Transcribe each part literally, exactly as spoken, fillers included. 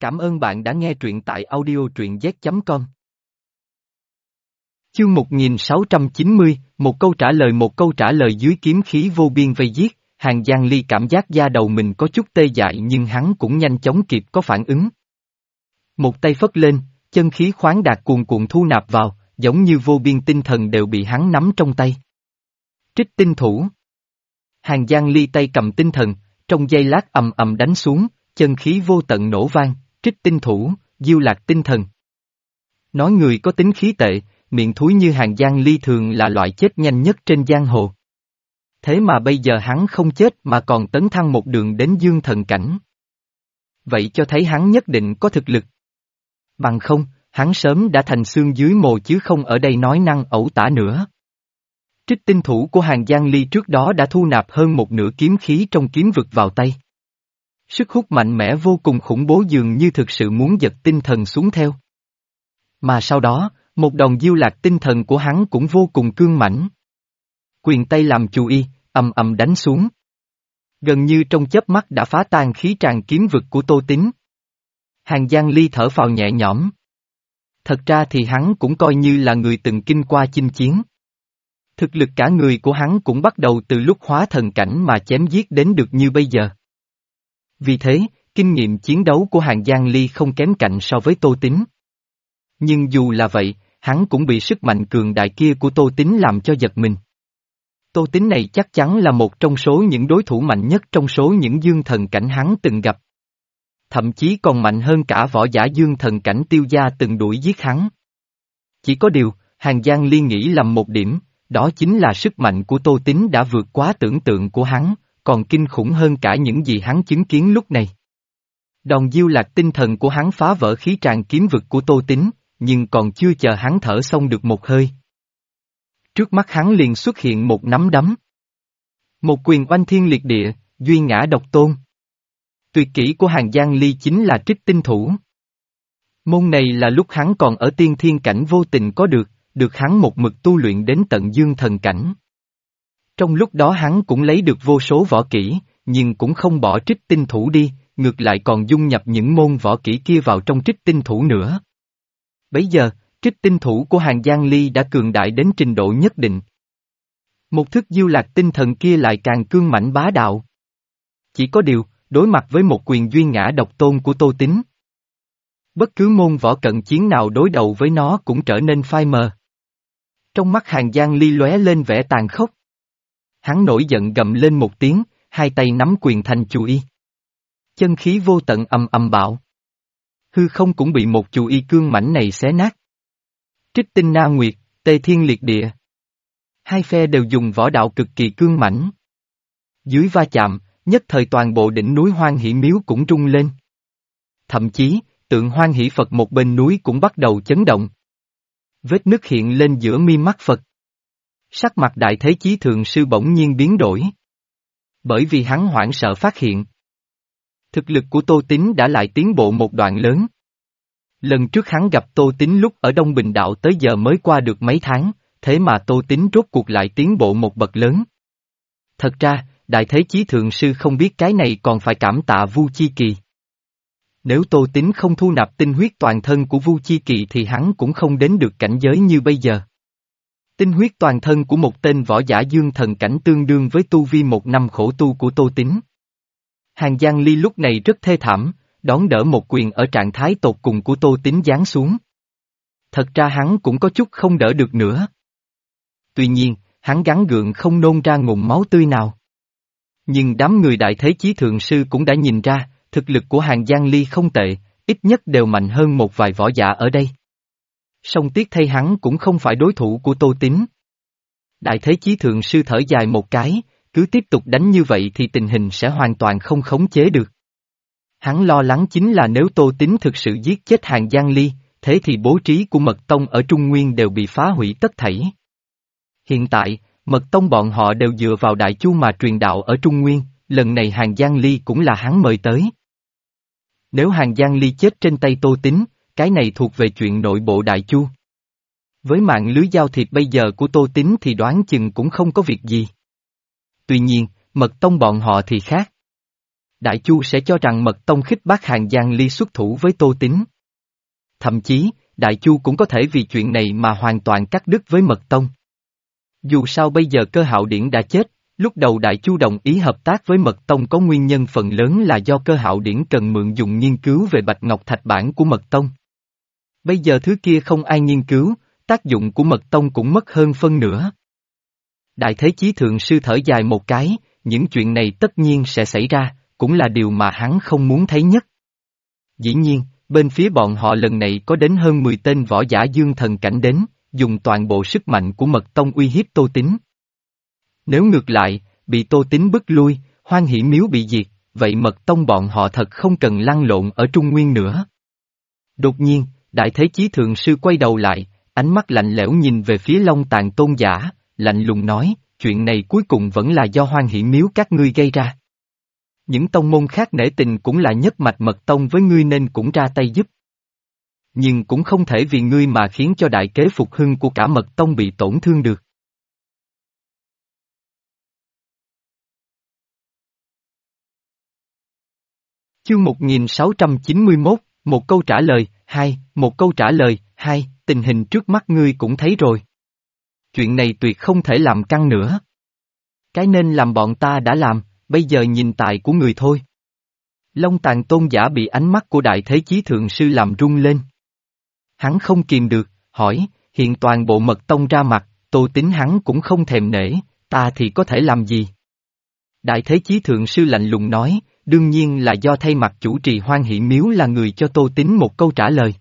Cảm ơn bạn đã nghe truyện tại audio truyện z chấm com. Chương một nghìn sáu trăm chín mươi, một câu trả lời một câu trả lời dưới kiếm khí vô biên vây giết, Hàng Giang Ly cảm giác da đầu mình có chút tê dại nhưng hắn cũng nhanh chóng kịp có phản ứng. Một tay phất lên, chân khí khoáng đạt cuồn cuộn thu nạp vào, giống như vô biên tinh thần đều bị hắn nắm trong tay. Trích tinh thủ. Hàng Giang Ly tay cầm tinh thần, trong giây lát ầm ầm đánh xuống, chân khí vô tận nổ vang, trích tinh thủ, diêu lạc tinh thần. Nói người có tính khí tệ, miệng thúi như Hàng Giang Ly thường là loại chết nhanh nhất trên giang hồ. Thế mà bây giờ hắn không chết mà còn tấn thăng một đường đến dương thần cảnh. Vậy cho thấy hắn nhất định có thực lực. Bằng không, hắn sớm đã thành xương dưới mồ chứ không ở đây nói năng ẩu tả nữa. Trích tinh thủ của Hàng Giang Ly trước đó đã thu nạp hơn một nửa kiếm khí trong kiếm vực vào tay. Sức hút mạnh mẽ vô cùng khủng bố dường như thực sự muốn giật tinh thần xuống theo. Mà sau đó, một đòn diêu lạc tinh thần của hắn cũng vô cùng cương mãnh. Quyền tay làm chủ y, ầm ầm đánh xuống. Gần như trong chớp mắt đã phá tan khí tràn kiếm vực của Tô Tín. Hàng Giang Ly thở phào nhẹ nhõm. Thật ra thì hắn cũng coi như là người từng kinh qua chinh chiến. Thực lực cả người của hắn cũng bắt đầu từ lúc hóa thần cảnh mà chém giết đến được như bây giờ. Vì thế, kinh nghiệm chiến đấu của Hàng Giang Ly không kém cạnh so với Tô Tín. Nhưng dù là vậy, hắn cũng bị sức mạnh cường đại kia của Tô Tín làm cho giật mình. Tô Tín này chắc chắn là một trong số những đối thủ mạnh nhất trong số những dương thần cảnh hắn từng gặp. Thậm chí còn mạnh hơn cả võ giả dương thần cảnh Tiêu Gia từng đuổi giết hắn. Chỉ có điều, Hàng Giang Ly nghĩ lầm một điểm, đó chính là sức mạnh của Tô Tín đã vượt quá tưởng tượng của hắn, còn kinh khủng hơn cả những gì hắn chứng kiến lúc này. Đòn diêu lạc tinh thần của hắn phá vỡ khí tràn kiếm vực của Tô Tín, nhưng còn chưa chờ hắn thở xong được một hơi. Trước mắt hắn liền xuất hiện một nắm đấm. Một quyền oanh thiên liệt địa, duy ngã độc tôn. Tuyệt kỹ của Hàng Giang Ly chính là trích tinh thủ. Môn này là lúc hắn còn ở tiên thiên cảnh vô tình có được, được hắn một mực tu luyện đến tận dương thần cảnh. Trong lúc đó hắn cũng lấy được vô số võ kỹ, nhưng cũng không bỏ trích tinh thủ đi, ngược lại còn dung nhập những môn võ kỹ kia vào trong trích tinh thủ nữa. Bấy giờ, trích tinh thủ của Hàng Giang Ly đã cường đại đến trình độ nhất định. Một thức diêu lạc tinh thần kia lại càng cương mãnh bá đạo. Chỉ có điều, đối mặt với một quyền duy ngã độc tôn của Tô Tín. Bất cứ môn võ cận chiến nào đối đầu với nó cũng trở nên phai mờ. Trong mắt Hàng Giang Ly lóe lên vẻ tàn khốc. Hắn nổi giận gầm lên một tiếng, hai tay nắm quyền thành chù y. Chân khí vô tận ầm ầm bạo. Hư không cũng bị một chù y cương mãnh này xé nát. Trích tinh na nguyệt, tê thiên liệt địa. Hai phe đều dùng võ đạo cực kỳ cương mãnh. Dưới va chạm, nhất thời toàn bộ đỉnh núi Hoan Hỷ Miếu cũng rung lên. Thậm chí, tượng Hoan Hỷ Phật một bên núi cũng bắt đầu chấn động. Vết nứt hiện lên giữa mi mắt Phật. Sắc mặt Đại Thế Chí Thượng Sư bỗng nhiên biến đổi. Bởi vì hắn hoảng sợ phát hiện. Thực lực của Tô Tín đã lại tiến bộ một đoạn lớn. Lần trước hắn gặp Tô Tín lúc ở Đông Bình Đạo tới giờ mới qua được mấy tháng, thế mà Tô Tín rốt cuộc lại tiến bộ một bậc lớn. Thật ra, Đại Thế Chí Thượng Sư không biết cái này còn phải cảm tạ Vu Chi Kỳ. Nếu Tô Tín không thu nạp tinh huyết toàn thân của Vu Chi Kỳ thì hắn cũng không đến được cảnh giới như bây giờ. Tinh huyết toàn thân của một tên võ giả dương thần cảnh tương đương với tu vi một năm khổ tu của Tô Tín. Hàng Giang Ly lúc này rất thê thảm, đón đỡ một quyền ở trạng thái tột cùng của Tô Tín giáng xuống. Thật ra hắn cũng có chút không đỡ được nữa. Tuy nhiên, hắn gắng gượng không nôn ra ngụm máu tươi nào. Nhưng đám người Đại Thế Chí Thượng Sư cũng đã nhìn ra, thực lực của Hàng Giang Ly không tệ, ít nhất đều mạnh hơn một vài võ giả ở đây. Song tiếc thay hắn cũng không phải đối thủ của Tô Tín. Đại Thế Chí Thượng Sư thở dài một cái, cứ tiếp tục đánh như vậy thì tình hình sẽ hoàn toàn không khống chế được. Hắn lo lắng chính là nếu Tô Tín thực sự giết chết Hàng Giang Ly, thế thì bố trí của Mật Tông ở Trung Nguyên đều bị phá hủy tất thảy. Hiện tại, Mật Tông bọn họ đều dựa vào Đại Chu mà truyền đạo ở Trung Nguyên, lần này Hàng Giang Ly cũng là hắn mời tới. Nếu Hàng Giang Ly chết trên tay Tô Tín, cái này thuộc về chuyện nội bộ Đại Chu. Với mạng lưới giao thiệp bây giờ của Tô Tín thì đoán chừng cũng không có việc gì. Tuy nhiên, Mật Tông bọn họ thì khác. Đại Chu sẽ cho rằng Mật Tông khích bác Hàng Giang Ly xuất thủ với Tô Tín. Thậm chí, Đại Chu cũng có thể vì chuyện này mà hoàn toàn cắt đứt với Mật Tông. Dù sao bây giờ Cơ Hạo Điển đã chết, lúc đầu Đại Chu đồng ý hợp tác với Mật Tông có nguyên nhân phần lớn là do Cơ Hạo Điển cần mượn dùng nghiên cứu về Bạch Ngọc Thạch bản của Mật Tông. Bây giờ thứ kia không ai nghiên cứu, tác dụng của Mật Tông cũng mất hơn phân nửa. Đại Thế Chí Thượng Sư thở dài một cái, những chuyện này tất nhiên sẽ xảy ra, cũng là điều mà hắn không muốn thấy nhất. Dĩ nhiên, bên phía bọn họ lần này có đến hơn mười tên võ giả dương thần cảnh đến, dùng toàn bộ sức mạnh của Mật Tông uy hiếp Tô Tín. Nếu ngược lại, bị Tô Tín bức lui, Hoan Hỷ Miếu bị diệt, vậy Mật Tông bọn họ thật không cần lăn lộn ở Trung Nguyên nữa. Đột nhiên, Đại Thế Chí Thượng Sư quay đầu lại, ánh mắt lạnh lẽo nhìn về phía Long Tàn Tôn giả, lạnh lùng nói, chuyện này cuối cùng vẫn là do Hoan Hỷ Miếu các ngươi gây ra. Những tông môn khác nể tình cũng là nhất mạch Mật Tông với ngươi nên cũng ra tay giúp. Nhưng cũng không thể vì ngươi mà khiến cho đại kế phục hưng của cả Mật Tông bị tổn thương được. Chương một nghìn sáu trăm chín mươi mốt, một câu trả lời, hai, một câu trả lời, hai, tình hình trước mắt ngươi cũng thấy rồi. Chuyện này tuyệt không thể làm căng nữa. Cái nên làm bọn ta đã làm, bây giờ nhìn tài của người thôi. Long Tàn Tôn giả bị ánh mắt của Đại Thế Chí Thượng Sư làm rung lên. Hắn không kìm được, hỏi, hiện toàn bộ Mật Tông ra mặt, Tô Tín hắn cũng không thèm nể, ta thì có thể làm gì? Đại Thế Chí Thượng Sư lạnh lùng nói, đương nhiên là do thay mặt chủ trì Hoan Hỷ Miếu là người cho Tô Tín một câu trả lời.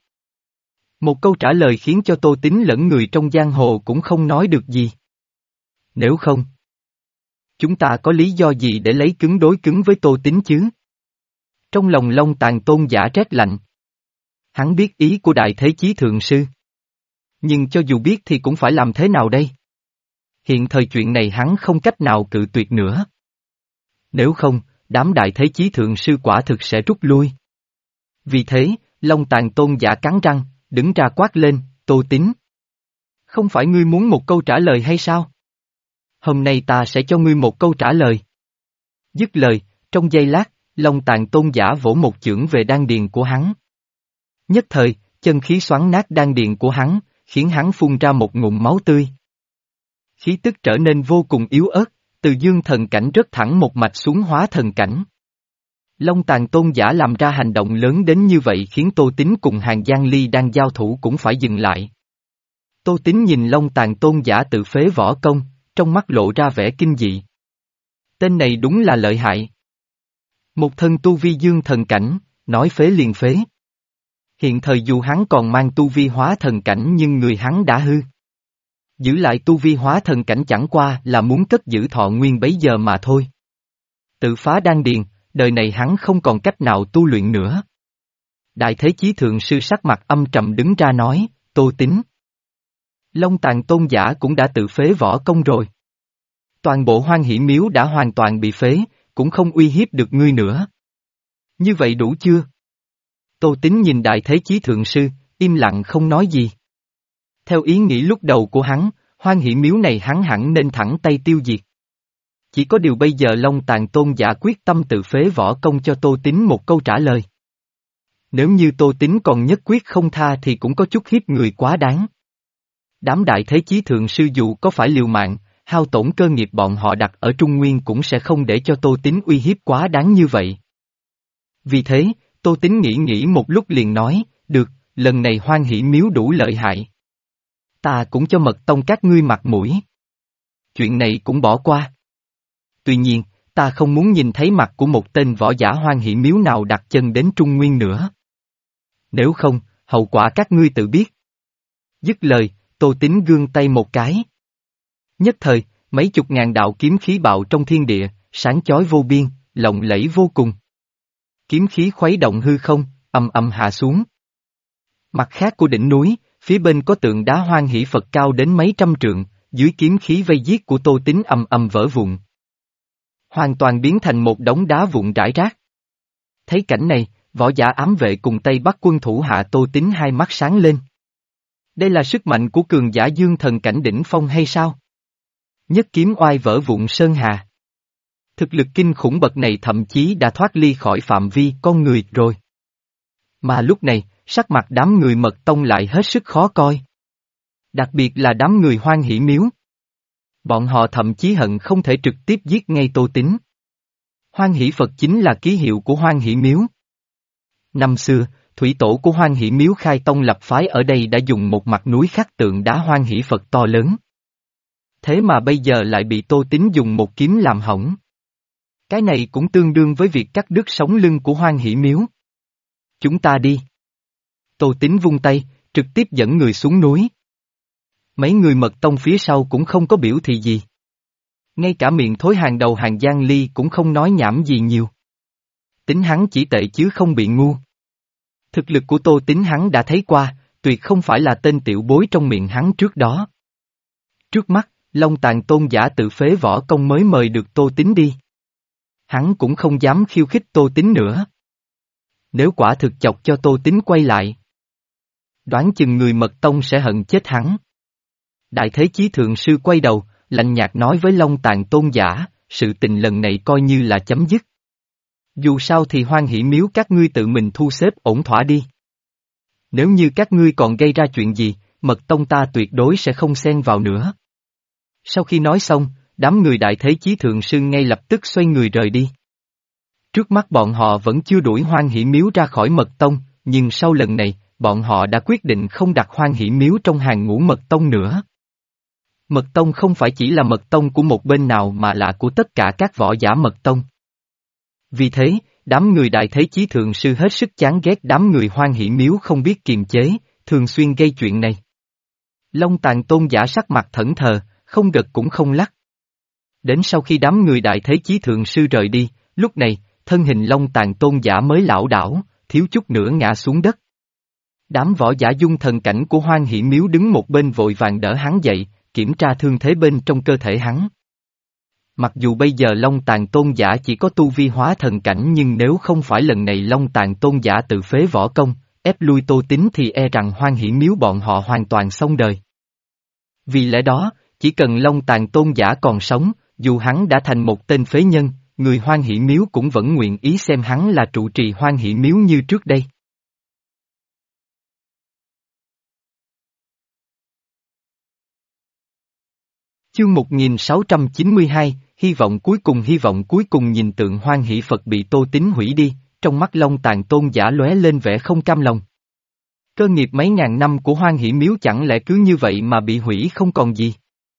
Một câu trả lời khiến cho Tô Tín lẫn người trong giang hồ cũng không nói được gì. Nếu không, chúng ta có lý do gì để lấy cứng đối cứng với Tô Tín chứ? Trong lòng Long Tàn Tôn giả rét lạnh. Hắn biết ý của Đại Thế Chí Thượng Sư. Nhưng cho dù biết thì cũng phải làm thế nào đây? Hiện thời chuyện này hắn không cách nào cự tuyệt nữa. Nếu không, đám Đại Thế Chí Thượng Sư quả thực sẽ rút lui. Vì thế, Long Tàn Tôn giả cắn răng, đứng ra quát lên, Tô Tín. Không phải ngươi muốn một câu trả lời hay sao? Hôm nay ta sẽ cho ngươi một câu trả lời. Dứt lời, trong giây lát, Long Tàn Tôn giả vỗ một chưởng về đan điền của hắn. Nhất thời, chân khí xoắn nát đan điền của hắn, khiến hắn phun ra một ngụm máu tươi. Khí tức trở nên vô cùng yếu ớt, từ dương thần cảnh rớt thẳng một mạch xuống hóa thần cảnh. Long Tàn Tôn giả làm ra hành động lớn đến như vậy khiến Tô Tín cùng Hàng Giang Ly đang giao thủ cũng phải dừng lại. Tô Tín nhìn Long Tàn Tôn giả tự phế võ công, trong mắt lộ ra vẻ kinh dị. Tên này đúng là lợi hại. Một thân tu vi dương thần cảnh, nói phế liền phế. Hiện thời dù hắn còn mang tu vi hóa thần cảnh nhưng người hắn đã hư. Giữ lại tu vi hóa thần cảnh chẳng qua là muốn cất giữ thọ nguyên bấy giờ mà thôi. Tự phá đan điền, đời này hắn không còn cách nào tu luyện nữa. Đại Thế Chí Thượng Sư sắc mặt âm trầm đứng ra nói, Tô Tín. Long Tàn Tôn giả cũng đã tự phế võ công rồi. Toàn bộ Hoan Hỷ Miếu đã hoàn toàn bị phế, cũng không uy hiếp được ngươi nữa. Như vậy đủ chưa? Tô Tín nhìn Đại Thế Chí Thượng Sư, im lặng không nói gì. Theo ý nghĩ lúc đầu của hắn, Hoan Hỷ Miếu này hắn hẳn nên thẳng tay tiêu diệt. Chỉ có điều bây giờ Long Tàn Tôn giả quyết tâm tự phế võ công cho Tô Tín một câu trả lời. Nếu như Tô Tín còn nhất quyết không tha thì cũng có chút hiếp người quá đáng. Đám Đại Thế Chí Thượng Sư dù có phải liều mạng, hao tổn cơ nghiệp bọn họ đặt ở Trung Nguyên cũng sẽ không để cho Tô Tín uy hiếp quá đáng như vậy. Vì thế, Tô Tín nghĩ nghĩ một lúc liền nói, được, lần này Hoan Hỷ Miếu đủ lợi hại. Ta cũng cho Mật Tông các ngươi mặt mũi. Chuyện này cũng bỏ qua. Tuy nhiên, ta không muốn nhìn thấy mặt của một tên võ giả Hoan Hỷ Miếu nào đặt chân đến Trung Nguyên nữa. Nếu không, hậu quả các ngươi tự biết. Dứt lời, Tô Tín gương tay một cái. Nhất thời, mấy chục ngàn đạo kiếm khí bạo trong thiên địa, sáng chói vô biên, lộng lẫy vô cùng. Kiếm khí khuấy động hư không, ầm ầm hạ xuống. Mặt khác của đỉnh núi, phía bên có tượng đá Hoan Hỷ Phật cao đến mấy trăm trượng, dưới kiếm khí vây giết của Tô Tín ầm ầm vỡ vụn. Hoàn toàn biến thành một đống đá vụn rải rác. Thấy cảnh này, võ giả ám vệ cùng Tây Bắc quân thủ hạ Tô Tín hai mắt sáng lên. Đây là sức mạnh của cường giả dương thần cảnh đỉnh phong hay sao? Nhất kiếm oai vỡ vụn sơn hà. Thực lực kinh khủng bậc này thậm chí đã thoát ly khỏi phạm vi con người rồi. Mà lúc này, sắc mặt đám người Mật Tông lại hết sức khó coi. Đặc biệt là đám người Hoan Hỷ Miếu. Bọn họ thậm chí hận không thể trực tiếp giết ngay Tô Tín. Hoan Hỷ Phật chính là ký hiệu của Hoan Hỷ Miếu. Năm xưa, thủy tổ của Hoan Hỷ Miếu khai tông lập phái ở đây đã dùng một mặt núi khắc tượng đá Hoan Hỷ Phật to lớn. Thế mà bây giờ lại bị Tô Tín dùng một kiếm làm hỏng. Cái này cũng tương đương với việc cắt đứt sống lưng của Hoan Hỷ Miếu. Chúng ta đi. Tô Tín vung tay, trực tiếp dẫn người xuống núi. Mấy người Mật Tông phía sau cũng không có biểu thị gì. Ngay cả miệng thối hàng đầu hàng Giang Ly cũng không nói nhảm gì nhiều. Tính hắn chỉ tệ chứ không bị ngu. Thực lực của Tô Tín hắn đã thấy qua, tuyệt không phải là tên tiểu bối trong miệng hắn trước đó. Trước mắt, Long Tàn Tôn giả tự phế võ công mới mời được Tô Tín đi. Hắn cũng không dám khiêu khích Tô Tín nữa. Nếu quả thực chọc cho Tô Tín quay lại, đoán chừng người Mật Tông sẽ hận chết hắn. Đại Thế Chí Thượng Sư quay đầu, lạnh nhạt nói với Long Tàn Tôn giả, sự tình lần này coi như là chấm dứt. Dù sao thì Hoan Hỷ Miếu các ngươi tự mình thu xếp ổn thỏa đi. Nếu như các ngươi còn gây ra chuyện gì, Mật Tông ta tuyệt đối sẽ không xen vào nữa. Sau khi nói xong, đám người Đại Thế Chí Thượng Sư ngay lập tức xoay người rời đi. Trước mắt bọn họ vẫn chưa đuổi Hoan Hỷ Miếu ra khỏi Mật Tông, nhưng sau lần này, bọn họ đã quyết định không đặt Hoan Hỷ Miếu trong hàng ngũ Mật Tông nữa. Mật Tông không phải chỉ là Mật Tông của một bên nào mà là của tất cả các võ giả Mật Tông. Vì thế, đám người Đại Thế Chí Thượng Sư hết sức chán ghét đám người Hoan Hỷ Miếu không biết kiềm chế, thường xuyên gây chuyện này. Long Tàn Tôn giả sắc mặt thẫn thờ, không gật cũng không lắc. Đến sau khi đám người Đại Thế Chí Thượng Sư rời đi, lúc này, thân hình Long Tàn Tôn giả mới lảo đảo, thiếu chút nữa ngã xuống đất. Đám võ giả dung thần cảnh của Hoan Hỷ Miếu đứng một bên vội vàng đỡ hắn dậy, kiểm tra thương thế bên trong cơ thể hắn. Mặc dù bây giờ Long Tàn Tôn giả chỉ có tu vi hóa thần cảnh nhưng nếu không phải lần này Long Tàn Tôn giả tự phế võ công, ép lui Tô Tín thì e rằng Hoan Hỷ Miếu bọn họ hoàn toàn xong đời. Vì lẽ đó, chỉ cần Long Tàn Tôn giả còn sống, dù hắn đã thành một tên phế nhân, người Hoan Hỷ Miếu cũng vẫn nguyện ý xem hắn là trụ trì Hoan Hỷ Miếu như trước đây. Chương một nghìn sáu trăm chín mươi hai, hy vọng cuối cùng hy vọng cuối cùng nhìn tượng Hoan Hỷ Phật bị Tô Tín hủy đi, trong mắt Long Tàn Tôn giả lóe lên vẻ không cam lòng. Cơ nghiệp mấy ngàn năm của Hoan Hỷ Miếu chẳng lẽ cứ như vậy mà bị hủy không còn gì.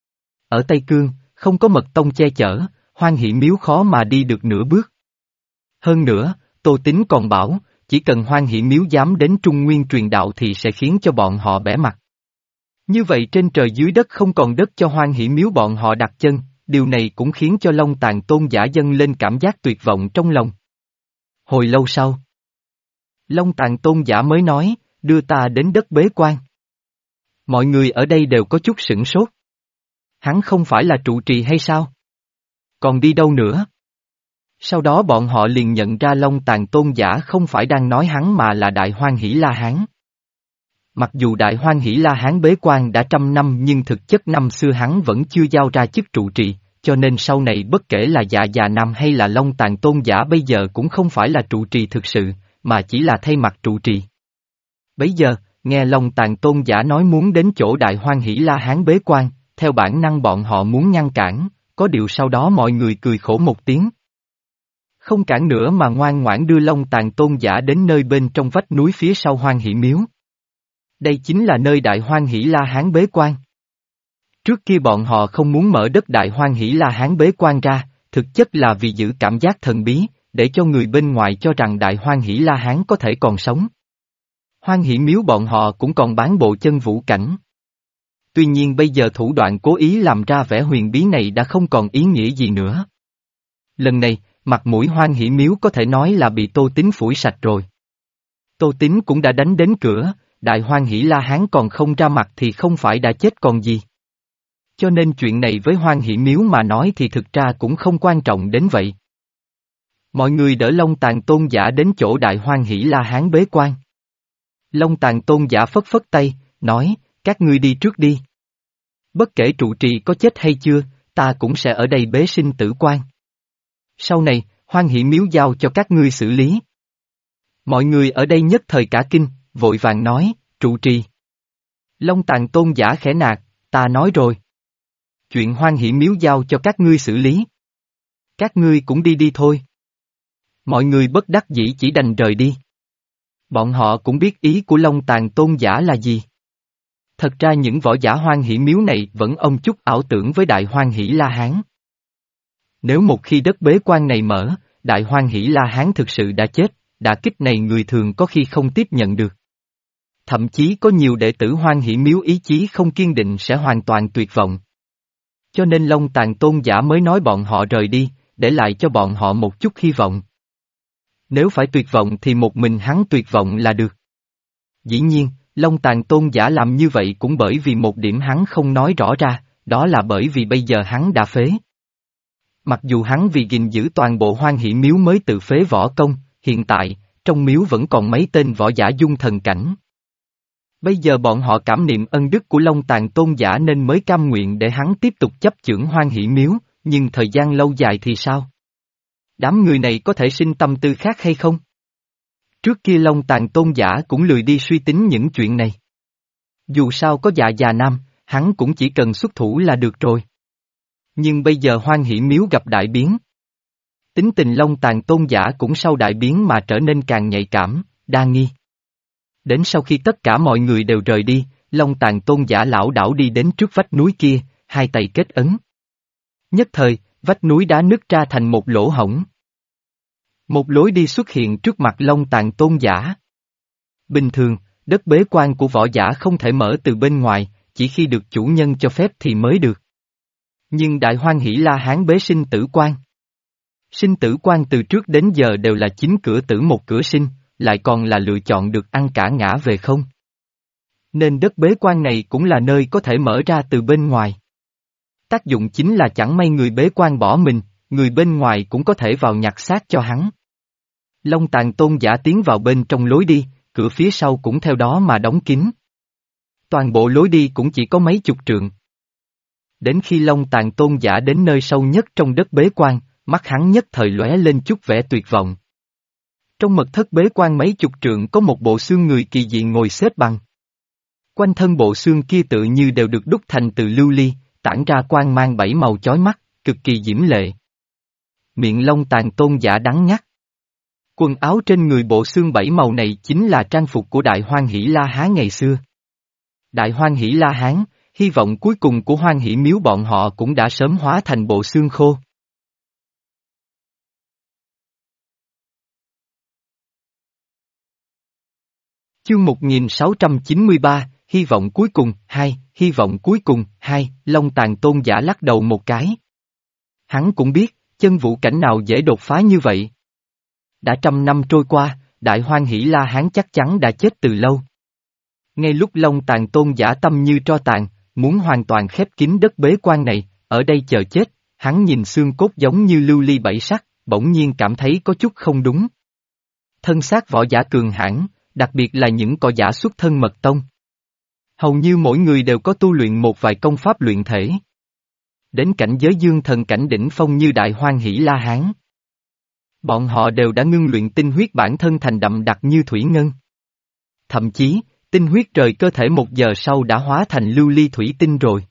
Ở Tây Cương, không có Mật Tông che chở, Hoan Hỷ Miếu khó mà đi được nửa bước. Hơn nữa, Tô Tín còn bảo, chỉ cần Hoan Hỷ Miếu dám đến Trung Nguyên truyền đạo thì sẽ khiến cho bọn họ bẽ mặt. Như vậy trên trời dưới đất không còn đất cho Hoan Hỷ Miếu bọn họ đặt chân, điều này cũng khiến cho Long Tàn Tôn giả dâng lên cảm giác tuyệt vọng trong lòng. Hồi lâu sau, Long Tàn Tôn giả mới nói, đưa ta đến đất bế quan. Mọi người ở đây đều có chút sửng sốt. Hắn không phải là trụ trì hay sao? Còn đi đâu nữa? Sau đó bọn họ liền nhận ra Long Tàn Tôn giả không phải đang nói hắn mà là Đại Hoan Hỷ La Hán. Mặc dù Đại Hoan Hỷ La Hán bế quan đã trăm năm nhưng thực chất năm xưa hắn vẫn chưa giao ra chức trụ trì, cho nên sau này bất kể là Dạ Già Nam hay là Long Tàn Tôn giả bây giờ cũng không phải là trụ trì thực sự, mà chỉ là thay mặt trụ trì. Bấy giờ, nghe Long Tàn Tôn giả nói muốn đến chỗ Đại Hoan Hỷ La Hán bế quan, theo bản năng bọn họ muốn ngăn cản, có điều sau đó mọi người cười khổ một tiếng. Không cản nữa mà ngoan ngoãn đưa Long Tàn Tôn giả đến nơi bên trong vách núi phía sau Hoan Hỷ Miếu. Đây chính là nơi Đại Hoan Hỷ La Hán bế quan. Trước kia bọn họ không muốn mở đất Đại Hoan Hỷ La Hán bế quan ra, thực chất là vì giữ cảm giác thần bí, để cho người bên ngoài cho rằng Đại Hoan Hỷ La Hán có thể còn sống. Hoan Hỷ Miếu bọn họ cũng còn bán bộ chân vũ cảnh. Tuy nhiên bây giờ thủ đoạn cố ý làm ra vẻ huyền bí này đã không còn ý nghĩa gì nữa. Lần này, mặt mũi Hoan Hỷ Miếu có thể nói là bị Tô Tín phủi sạch rồi. Tô Tín cũng đã đánh đến cửa, Đại Hoan Hỷ La Hán còn không ra mặt thì không phải đã chết còn gì. Cho nên chuyện này với Hoan Hỷ Miếu mà nói thì thực ra cũng không quan trọng đến vậy. Mọi người đỡ Long Tàn Tôn giả đến chỗ Đại Hoan Hỷ La Hán bế quan. Long Tàn Tôn giả phất phất tay, nói, các ngươi đi trước đi. Bất kể trụ trì có chết hay chưa, ta cũng sẽ ở đây bế sinh tử quan. Sau này, Hoan Hỷ Miếu giao cho các ngươi xử lý. Mọi người ở đây nhất thời cả kinh, vội vàng nói, trụ trì. Long Tàn Tôn giả khẽ nạt, ta nói rồi. Chuyện Hoan Hỷ Miếu giao cho các ngươi xử lý. Các ngươi cũng đi đi thôi. Mọi người bất đắc dĩ chỉ đành rời đi. Bọn họ cũng biết ý của Long Tàn Tôn giả là gì. Thật ra những võ giả Hoan Hỷ Miếu này vẫn ôm chút ảo tưởng với Đại Hoan Hỷ La Hán. Nếu một khi đất bế quan này mở, Đại Hoan Hỷ La Hán thực sự đã chết, đả kích này người thường có khi không tiếp nhận được. Thậm chí có nhiều đệ tử Hoan Hỷ Miếu ý chí không kiên định sẽ hoàn toàn tuyệt vọng. Cho nên Long Tàn Tôn giả mới nói bọn họ rời đi, để lại cho bọn họ một chút hy vọng. Nếu phải tuyệt vọng thì một mình hắn tuyệt vọng là được. Dĩ nhiên, Long Tàn Tôn giả làm như vậy cũng bởi vì một điểm hắn không nói rõ ra, đó là bởi vì bây giờ hắn đã phế. Mặc dù hắn vì gìn giữ toàn bộ Hoan Hỷ Miếu mới tự phế võ công, hiện tại, trong miếu vẫn còn mấy tên võ giả dung thần cảnh. Bây giờ bọn họ cảm niệm ân đức của Long Tàn Tôn giả nên mới cam nguyện để hắn tiếp tục chấp chưởng Hoan Hỷ Miếu, nhưng thời gian lâu dài thì sao? Đám người này có thể sinh tâm tư khác hay không? Trước kia Long Tàn Tôn giả cũng lười đi suy tính những chuyện này. Dù sao có dạ già nam, hắn cũng chỉ cần xuất thủ là được rồi. Nhưng bây giờ Hoan Hỷ Miếu gặp đại biến. Tính tình Long Tàn Tôn giả cũng sau đại biến mà trở nên càng nhạy cảm, đa nghi. Đến sau khi tất cả mọi người đều rời đi, Long Tàn Tôn giả lão đảo đi đến trước vách núi kia, hai tay kết ấn. Nhất thời, vách núi đá nứt ra thành một lỗ hổng. Một lối đi xuất hiện trước mặt Long Tàn Tôn giả. Bình thường, đất bế quan của võ giả không thể mở từ bên ngoài, chỉ khi được chủ nhân cho phép thì mới được. Nhưng Đại Hoan Hỷ La Hán bế sinh tử quan. Sinh tử quan từ trước đến giờ đều là chín cửa tử một cửa sinh, lại còn là lựa chọn được ăn cả ngã về không. Nên đất bế quan này cũng là nơi có thể mở ra từ bên ngoài. Tác dụng chính là chẳng may người bế quan bỏ mình, người bên ngoài cũng có thể vào nhặt xác cho hắn. Long Tàn Tôn giả tiến vào bên trong lối đi, cửa phía sau cũng theo đó mà đóng kín. Toàn bộ lối đi cũng chỉ có mấy chục trượng. Đến khi Long Tàn Tôn giả đến nơi sâu nhất trong đất bế quan, mắt hắn nhất thời lóe lên chút vẻ tuyệt vọng. Trong mật thất bế quan mấy chục trượng có một bộ xương người kỳ dị ngồi xếp bằng. Quanh thân bộ xương kia tự như đều được đúc thành từ lưu ly, tản ra quang mang bảy màu chói mắt, cực kỳ diễm lệ. Miệng Long Tàn Tôn giả đắng ngắt. Quần áo trên người bộ xương bảy màu này chính là trang phục của Đại Hoan Hỷ La Hán ngày xưa. Đại Hoan Hỷ La Hán, hy vọng cuối cùng của Hoan Hỷ Miếu bọn họ cũng đã sớm hóa thành bộ xương khô. Chương một nghìn sáu trăm chín mươi ba, hy vọng cuối cùng, hai, hy vọng cuối cùng, hai, Long Tàn Tôn giả lắc đầu một cái. Hắn cũng biết, chân vũ cảnh nào dễ đột phá như vậy. Đã trăm năm trôi qua, Đại Hoan Hỷ La Hán chắc chắn đã chết từ lâu. Ngay lúc Long Tàn Tôn giả tâm như tro tàn, muốn hoàn toàn khép kín đất bế quan này, ở đây chờ chết, hắn nhìn xương cốt giống như lưu ly bảy sắc, bỗng nhiên cảm thấy có chút không đúng. Thân xác võ giả cường hãn, đặc biệt là những cỏ giả xuất thân mật tông. Hầu như mỗi người đều có tu luyện một vài công pháp luyện thể. Đến cảnh giới dương thần cảnh đỉnh phong như Đại Hoan Hỷ La Hán. Bọn họ đều đã ngưng luyện tinh huyết bản thân thành đậm đặc như thủy ngân. Thậm chí, tinh huyết rời cơ thể một giờ sau đã hóa thành lưu ly thủy tinh rồi.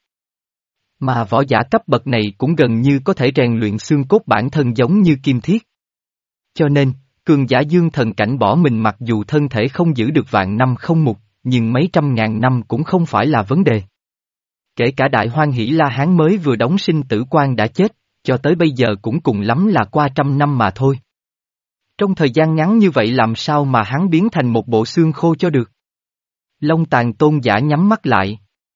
Mà võ giả cấp bậc này cũng gần như có thể rèn luyện xương cốt bản thân giống như kim thiết. Cho nên, cường giả dương thần cảnh bỏ mình mặc dù thân thể không giữ được vạn năm không mục, nhưng mấy trăm ngàn năm cũng không phải là vấn đề. Kể cả Đại Hoan Hỷ La Hán mới vừa đóng sinh tử quan đã chết, cho tới bây giờ cũng cùng lắm là qua trăm năm mà thôi. Trong thời gian ngắn như vậy làm sao mà hắn biến thành một bộ xương khô cho được? Long Tàn Tôn giả nhắm mắt lại.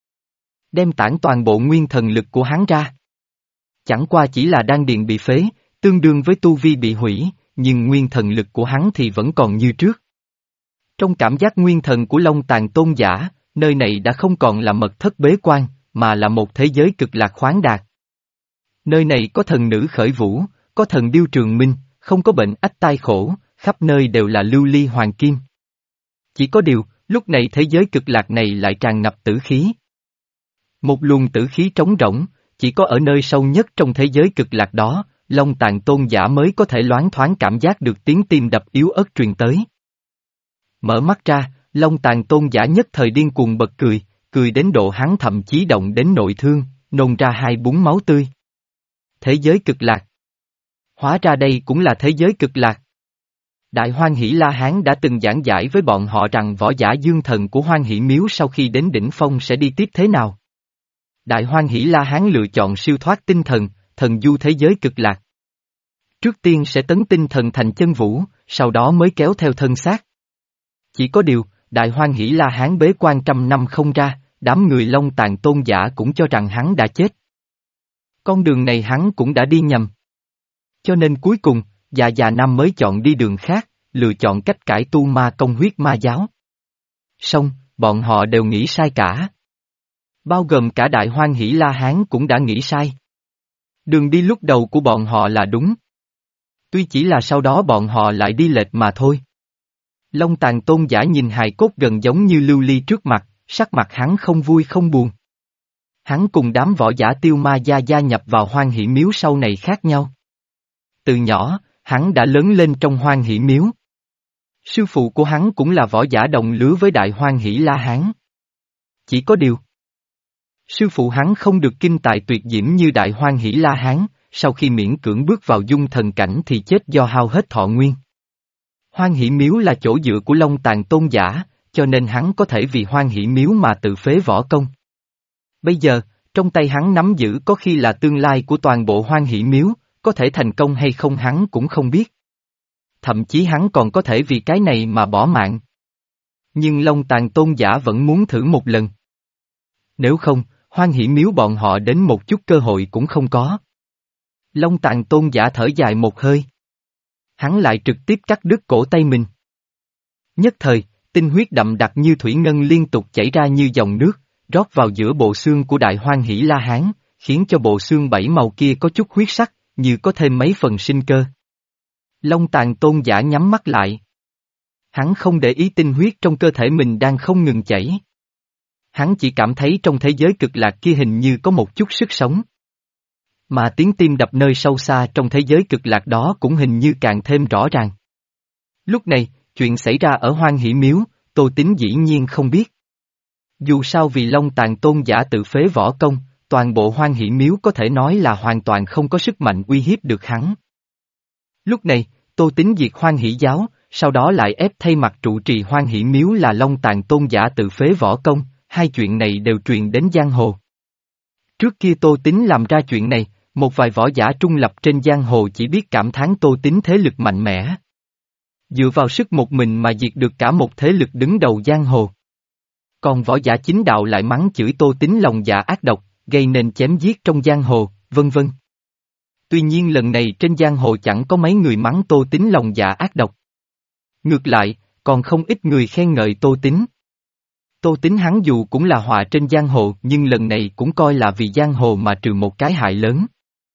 Đem tản toàn bộ nguyên thần lực của hắn ra. Chẳng qua chỉ là đan điền bị phế, tương đương với tu vi bị hủy, nhưng nguyên thần lực của hắn thì vẫn còn như trước. Trong cảm giác nguyên thần của Long Tàn Tôn giả, nơi này đã không còn là mật thất bế quan, mà là một thế giới cực lạc khoáng đạt. Nơi này có thần nữ khởi vũ, có thần điêu trường minh, không có bệnh ách tai khổ, khắp nơi đều là lưu ly hoàng kim. Chỉ có điều, lúc này thế giới cực lạc này lại tràn ngập tử khí. Một luồng tử khí trống rỗng, chỉ có ở nơi sâu nhất trong thế giới cực lạc đó, Long Tàn Tôn giả mới có thể loáng thoáng cảm giác được tiếng tim đập yếu ớt truyền tới. Mở mắt ra, Long Tàn Tôn giả nhất thời điên cuồng bật cười, cười đến độ hắn thậm chí động đến nội thương, nôn ra hai búng máu tươi. Thế giới cực lạc. Hóa ra đây cũng là thế giới cực lạc. Đại Hoan Hỷ La Hán đã từng giảng giải với bọn họ rằng võ giả dương thần của Hoan Hỷ Miếu sau khi đến đỉnh phong sẽ đi tiếp thế nào. Đại Hoan Hỷ La Hán lựa chọn siêu thoát tinh thần, thần du thế giới cực lạc. Trước tiên sẽ tấn tinh thần thành chân vũ, sau đó mới kéo theo thân xác. Chỉ có điều, Đại Hoan Hỷ La Hán bế quan trăm năm không ra, đám người Long Tàn Tôn giả cũng cho rằng hắn đã chết. Con đường này hắn cũng đã đi nhầm. Cho nên cuối cùng, Già Già Nam mới chọn đi đường khác, lựa chọn cách cải tu ma công huyết ma giáo. Xong, bọn họ đều nghĩ sai cả. Bao gồm cả Đại Hoan Hỷ La Hán cũng đã nghĩ sai. Đường đi lúc đầu của bọn họ là đúng. Tuy chỉ là sau đó bọn họ lại đi lệch mà thôi. Long Tàn Tôn giả nhìn hài cốt gần giống như lưu ly trước mặt, sắc mặt hắn không vui không buồn. Hắn cùng đám võ giả Tiêu Ma gia gia nhập vào Hoan Hỷ Miếu sau này khác nhau. Từ nhỏ, hắn đã lớn lên trong Hoan Hỷ Miếu. Sư phụ của hắn cũng là võ giả đồng lứa với Đại Hoan Hỷ La Hán. Chỉ có điều, sư phụ hắn không được kinh tài tuyệt diễm như Đại Hoan Hỷ La Hán, sau khi miễn cưỡng bước vào dung thần cảnh thì chết do hao hết thọ nguyên. Hoan Hỷ Miếu là chỗ dựa của Long Tàn Tôn giả, cho nên hắn có thể vì Hoan Hỷ Miếu mà tự phế võ công. Bây giờ, trong tay hắn nắm giữ có khi là tương lai của toàn bộ Hoan Hỷ Miếu, có thể thành công hay không hắn cũng không biết. Thậm chí hắn còn có thể vì cái này mà bỏ mạng. Nhưng Long Tàn Tôn giả vẫn muốn thử một lần. Nếu không, Hoan Hỷ Miếu bọn họ đến một chút cơ hội cũng không có. Long Tàn Tôn giả thở dài một hơi. Hắn lại trực tiếp cắt đứt cổ tay mình. Nhất thời, tinh huyết đậm đặc như thủy ngân liên tục chảy ra như dòng nước, rót vào giữa bộ xương của Đại Hoan Hỷ La Hán, khiến cho bộ xương bảy màu kia có chút huyết sắc, như có thêm mấy phần sinh cơ. Long Tàn Tôn giả nhắm mắt lại. Hắn không để ý tinh huyết trong cơ thể mình đang không ngừng chảy. Hắn chỉ cảm thấy trong thế giới cực lạc kia hình như có một chút sức sống. Mà tiếng tim đập nơi sâu xa trong thế giới cực lạc đó cũng hình như càng thêm rõ ràng. Lúc này, chuyện xảy ra ở Hoan Hỷ Miếu, Tô Tín dĩ nhiên không biết. Dù sao vì Long Tàn Tôn giả tự phế võ công, toàn bộ Hoan Hỷ Miếu có thể nói là hoàn toàn không có sức mạnh uy hiếp được hắn. Lúc này, Tô Tín diệt Hoan Hỷ giáo, sau đó lại ép thay mặt trụ trì Hoan Hỷ Miếu là Long Tàn Tôn giả tự phế võ công, hai chuyện này đều truyền đến giang hồ. Trước kia Tô Tín làm ra chuyện này, một vài võ giả trung lập trên giang hồ chỉ biết cảm thán Tô Tín thế lực mạnh mẽ. Dựa vào sức một mình mà diệt được cả một thế lực đứng đầu giang hồ. Còn võ giả chính đạo lại mắng chửi Tô Tín lòng dạ ác độc, gây nên chém giết trong giang hồ, vân vân. Tuy nhiên lần này trên giang hồ chẳng có mấy người mắng Tô Tín lòng dạ ác độc. Ngược lại, còn không ít người khen ngợi Tô Tín. Tô Tín hắn dù cũng là họa trên giang hồ nhưng lần này cũng coi là vì giang hồ mà trừ một cái hại lớn.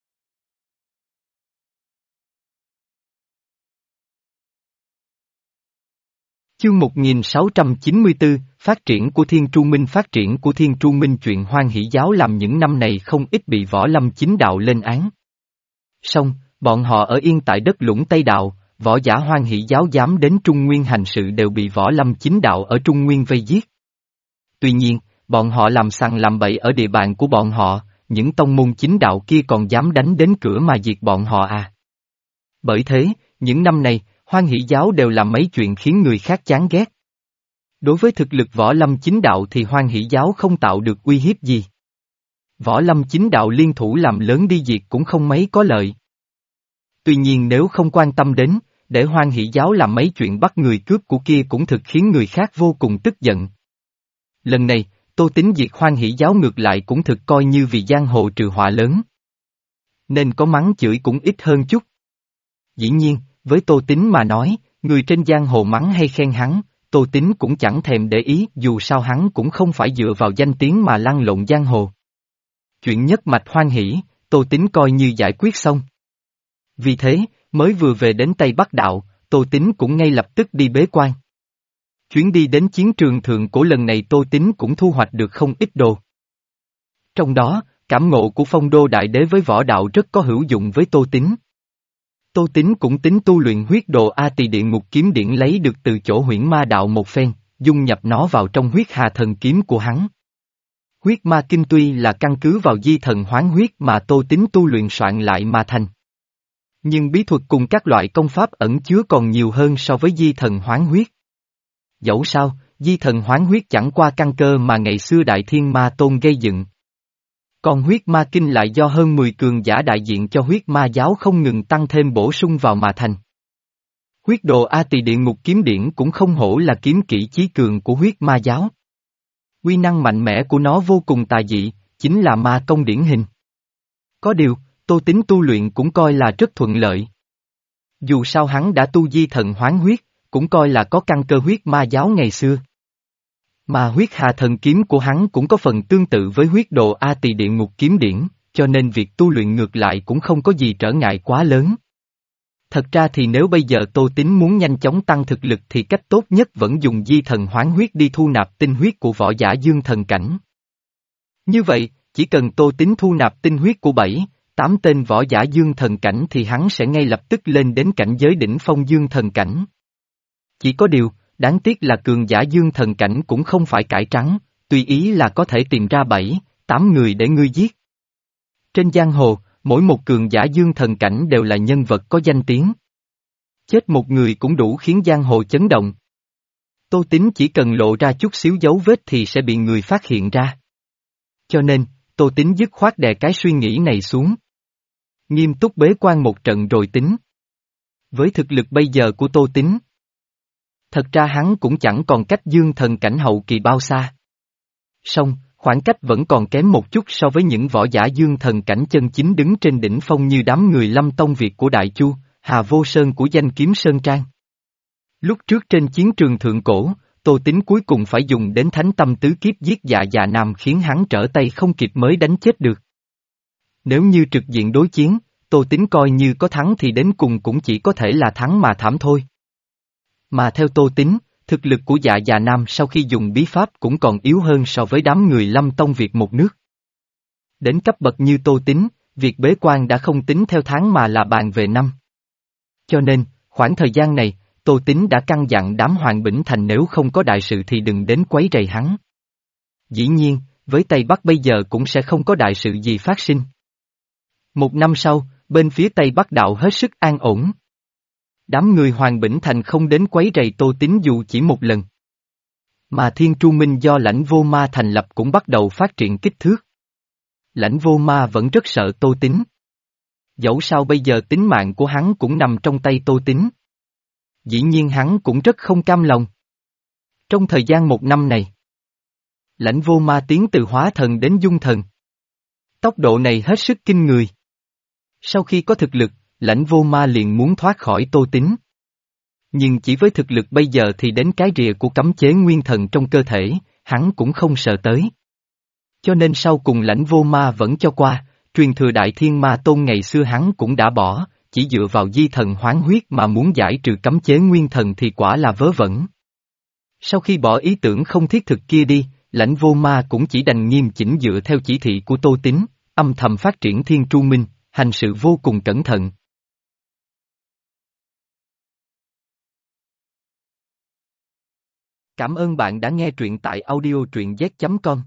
Chương một nghìn sáu trăm chín mươi tư, Phát triển của Thiên Tru Minh. Phát triển của Thiên Tru Minh. Chuyện Hoan Hỷ giáo làm những năm này không ít bị võ lâm chính đạo lên án. Song, bọn họ ở yên tại đất Lũng Tây Đạo, võ giả Hoan Hỷ giáo dám đến Trung Nguyên hành sự đều bị võ lâm chính đạo ở Trung Nguyên vây giết. Tuy nhiên, bọn họ làm sằng làm bậy ở địa bàn của bọn họ, những tông môn chính đạo kia còn dám đánh đến cửa mà diệt bọn họ à. Bởi thế, những năm này, Hoan Hỷ giáo đều làm mấy chuyện khiến người khác chán ghét. Đối với thực lực võ lâm chính đạo thì Hoan Hỷ giáo không tạo được uy hiếp gì. Võ lâm chính đạo liên thủ làm lớn đi diệt cũng không mấy có lợi. Tuy nhiên nếu không quan tâm đến, để Hoan Hỷ giáo làm mấy chuyện bắt người cướp của kia cũng thực khiến người khác vô cùng tức giận. Lần này, Tô Tín diệt Hoan Hỷ giáo ngược lại cũng thực coi như vì giang hồ trừ họa lớn. Nên có mắng chửi cũng ít hơn chút. Dĩ nhiên, với Tô Tín mà nói, người trên giang hồ mắng hay khen hắn, Tô Tín cũng chẳng thèm để ý, dù sao hắn cũng không phải dựa vào danh tiếng mà lăn lộn giang hồ. Chuyện nhất mạch hoan hỷ, Tô Tín coi như giải quyết xong. Vì thế, mới vừa về đến Tây Bắc Đạo, Tô Tín cũng ngay lập tức đi bế quan. Chuyến đi đến chiến trường thượng cổ lần này Tô Tín cũng thu hoạch được không ít đồ. Trong đó, Cảm ngộ của Phong Đô Đại Đế với võ đạo rất có hữu dụng với Tô Tín. Tô Tín cũng tính tu luyện huyết đồ A Tỳ Địa Ngục Kiếm Điển lấy được từ chỗ Huyễn Ma Đạo một phen, dung nhập nó vào trong huyết hà thần kiếm của hắn. Huyết Ma Kinh tuy là căn cứ vào di thần hoán huyết mà Tô Tín tu luyện soạn lại mà thành. Nhưng bí thuật cùng các loại công pháp ẩn chứa còn nhiều hơn so với di thần hoán huyết. Dẫu sao, di thần hoán huyết chẳng qua căn cơ mà ngày xưa Đại Thiên Ma Tôn gây dựng. Còn huyết ma kinh lại do hơn mười cường giả đại diện cho huyết ma giáo không ngừng tăng thêm bổ sung vào mà thành. Huyết đồ A Tỳ Địa Ngục Kiếm Điển cũng không hổ là kiếm kỹ chí cường của huyết ma giáo. Uy năng mạnh mẽ của nó vô cùng tà dị, chính là ma công điển hình. Có điều, Tô Tín tu luyện cũng coi là rất thuận lợi. Dù sao hắn đã tu di thần hoán huyết, cũng coi là có căn cơ huyết ma giáo ngày xưa. Mà huyết hà thần kiếm của hắn cũng có phần tương tự với huyết đồ A Tỳ Địa Ngục Kiếm Điển, cho nên việc tu luyện ngược lại cũng không có gì trở ngại quá lớn. Thật ra thì nếu bây giờ Tô Tín muốn nhanh chóng tăng thực lực thì cách tốt nhất vẫn dùng di thần hoán huyết đi thu nạp tinh huyết của võ giả dương thần cảnh. Như vậy, chỉ cần Tô Tín thu nạp tinh huyết của bảy, tám tên võ giả dương thần cảnh thì hắn sẽ ngay lập tức lên đến cảnh giới đỉnh phong dương thần cảnh. Chỉ có điều, đáng tiếc là cường giả dương thần cảnh cũng không phải cải trắng, tùy ý là có thể tìm ra bảy, tám người để ngươi giết. Trên giang hồ, mỗi một cường giả dương thần cảnh đều là nhân vật có danh tiếng. Chết một người cũng đủ khiến giang hồ chấn động. Tô Tín chỉ cần lộ ra chút xíu dấu vết thì sẽ bị người phát hiện ra. Cho nên, Tô Tín dứt khoát đè cái suy nghĩ này xuống. Nghiêm túc bế quan một trận rồi tính. Với thực lực bây giờ của Tô Tín, thật ra hắn cũng chẳng còn cách dương thần cảnh hậu kỳ bao xa. Song, khoảng cách vẫn còn kém một chút so với những võ giả dương thần cảnh chân chính đứng trên đỉnh phong như đám người Lâm Tông Việt của Đại Chu, Hà Vô Sơn của danh kiếm Sơn Trang. Lúc trước trên chiến trường thượng cổ, Tô Tín cuối cùng phải dùng đến thánh tâm tứ kiếp giết Dạ Dạ Nam khiến hắn trở tay không kịp mới đánh chết được. Nếu như trực diện đối chiến, Tô Tín coi như có thắng thì đến cùng cũng chỉ có thể là thắng mà thảm thôi. Mà theo Tô Tín, thực lực của Dạ Dạ Nam sau khi dùng bí pháp cũng còn yếu hơn so với đám người Lâm Tông Việt một nước. Đến cấp bậc như Tô Tín, việc bế quan đã không tính theo tháng mà là bàn về năm. Cho nên, khoảng thời gian này, Tô Tín đã căn dặn đám Hoàng Bỉnh Thành nếu không có đại sự thì đừng đến quấy rầy hắn. Dĩ nhiên, với Tây Bắc bây giờ cũng sẽ không có đại sự gì phát sinh. Một năm sau, bên phía Tây Bắc đạo hết sức an ổn. Đám người Hoàng Bỉnh Thành không đến quấy rầy Tô Tín dù chỉ một lần. Mà Thiên Tru Minh do Lãnh Vô Ma thành lập cũng bắt đầu phát triển kích thước. Lãnh Vô Ma vẫn rất sợ Tô Tín. Dẫu sao bây giờ tính mạng của hắn cũng nằm trong tay Tô Tín. Dĩ nhiên hắn cũng rất không cam lòng. Trong thời gian một năm này, Lãnh Vô Ma tiến từ hóa thần đến dung thần. Tốc độ này hết sức kinh người. Sau khi có thực lực, Lãnh Vô Ma liền muốn thoát khỏi Tô Tín. Nhưng chỉ với thực lực bây giờ thì đến cái rìa của cấm chế nguyên thần trong cơ thể, hắn cũng không sợ tới. Cho nên sau cùng Lãnh Vô Ma vẫn cho qua, truyền thừa Đại Thiên Ma Tôn ngày xưa hắn cũng đã bỏ, chỉ dựa vào di thần hoán huyết mà muốn giải trừ cấm chế nguyên thần thì quả là vớ vẩn. Sau khi bỏ ý tưởng không thiết thực kia đi, Lãnh Vô Ma cũng chỉ đành nghiêm chỉnh dựa theo chỉ thị của Tô Tín, âm thầm phát triển Thiên Tru Minh, hành sự vô cùng cẩn thận. Cảm ơn bạn đã nghe truyện tại audio truyện z chấm com.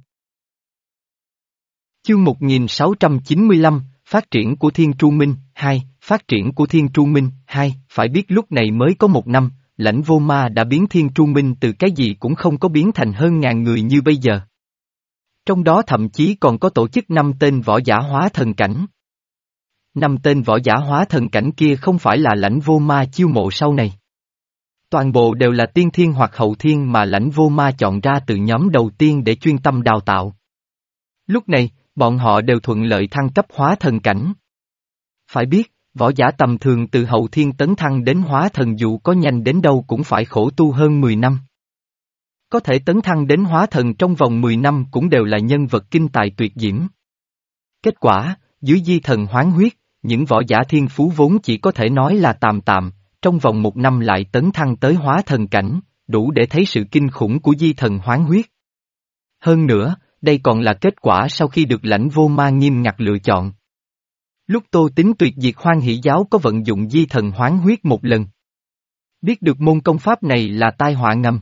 Chương một nghìn sáu trăm chín mươi lăm, Phát triển của Thiên Tru Minh, hai, Phát triển của Thiên Tru Minh, hai, phải biết lúc này mới có một năm, Lãnh Vô Ma đã biến Thiên Tru Minh từ cái gì cũng không có biến thành hơn ngàn người như bây giờ. Trong đó thậm chí còn có tổ chức năm tên võ giả hóa thần cảnh. Năm tên võ giả hóa thần cảnh kia không phải là Lãnh Vô Ma chiêu mộ sau này. Toàn bộ đều là tiên thiên hoặc hậu thiên mà Lãnh Vô Ma chọn ra từ nhóm đầu tiên để chuyên tâm đào tạo. Lúc này, bọn họ đều thuận lợi thăng cấp hóa thần cảnh. Phải biết, võ giả tầm thường từ hậu thiên tấn thăng đến hóa thần dù có nhanh đến đâu cũng phải khổ tu hơn mười năm. Có thể tấn thăng đến hóa thần trong vòng mười năm cũng đều là nhân vật kinh tài tuyệt diễm. Kết quả, dưới di thần hoán huyết, những võ giả thiên phú vốn chỉ có thể nói là tạm tạm, trong vòng một năm lại tấn thăng tới hóa thần cảnh, đủ để thấy sự kinh khủng của di thần hoán huyết. Hơn nữa, đây còn là kết quả sau khi được Lãnh Vô Ma nghiêm ngặt lựa chọn. Lúc Tô Tính tuyệt diệt Hoan Hỷ giáo có vận dụng di thần hoán huyết một lần. Biết được môn công pháp này là tai họa ngầm.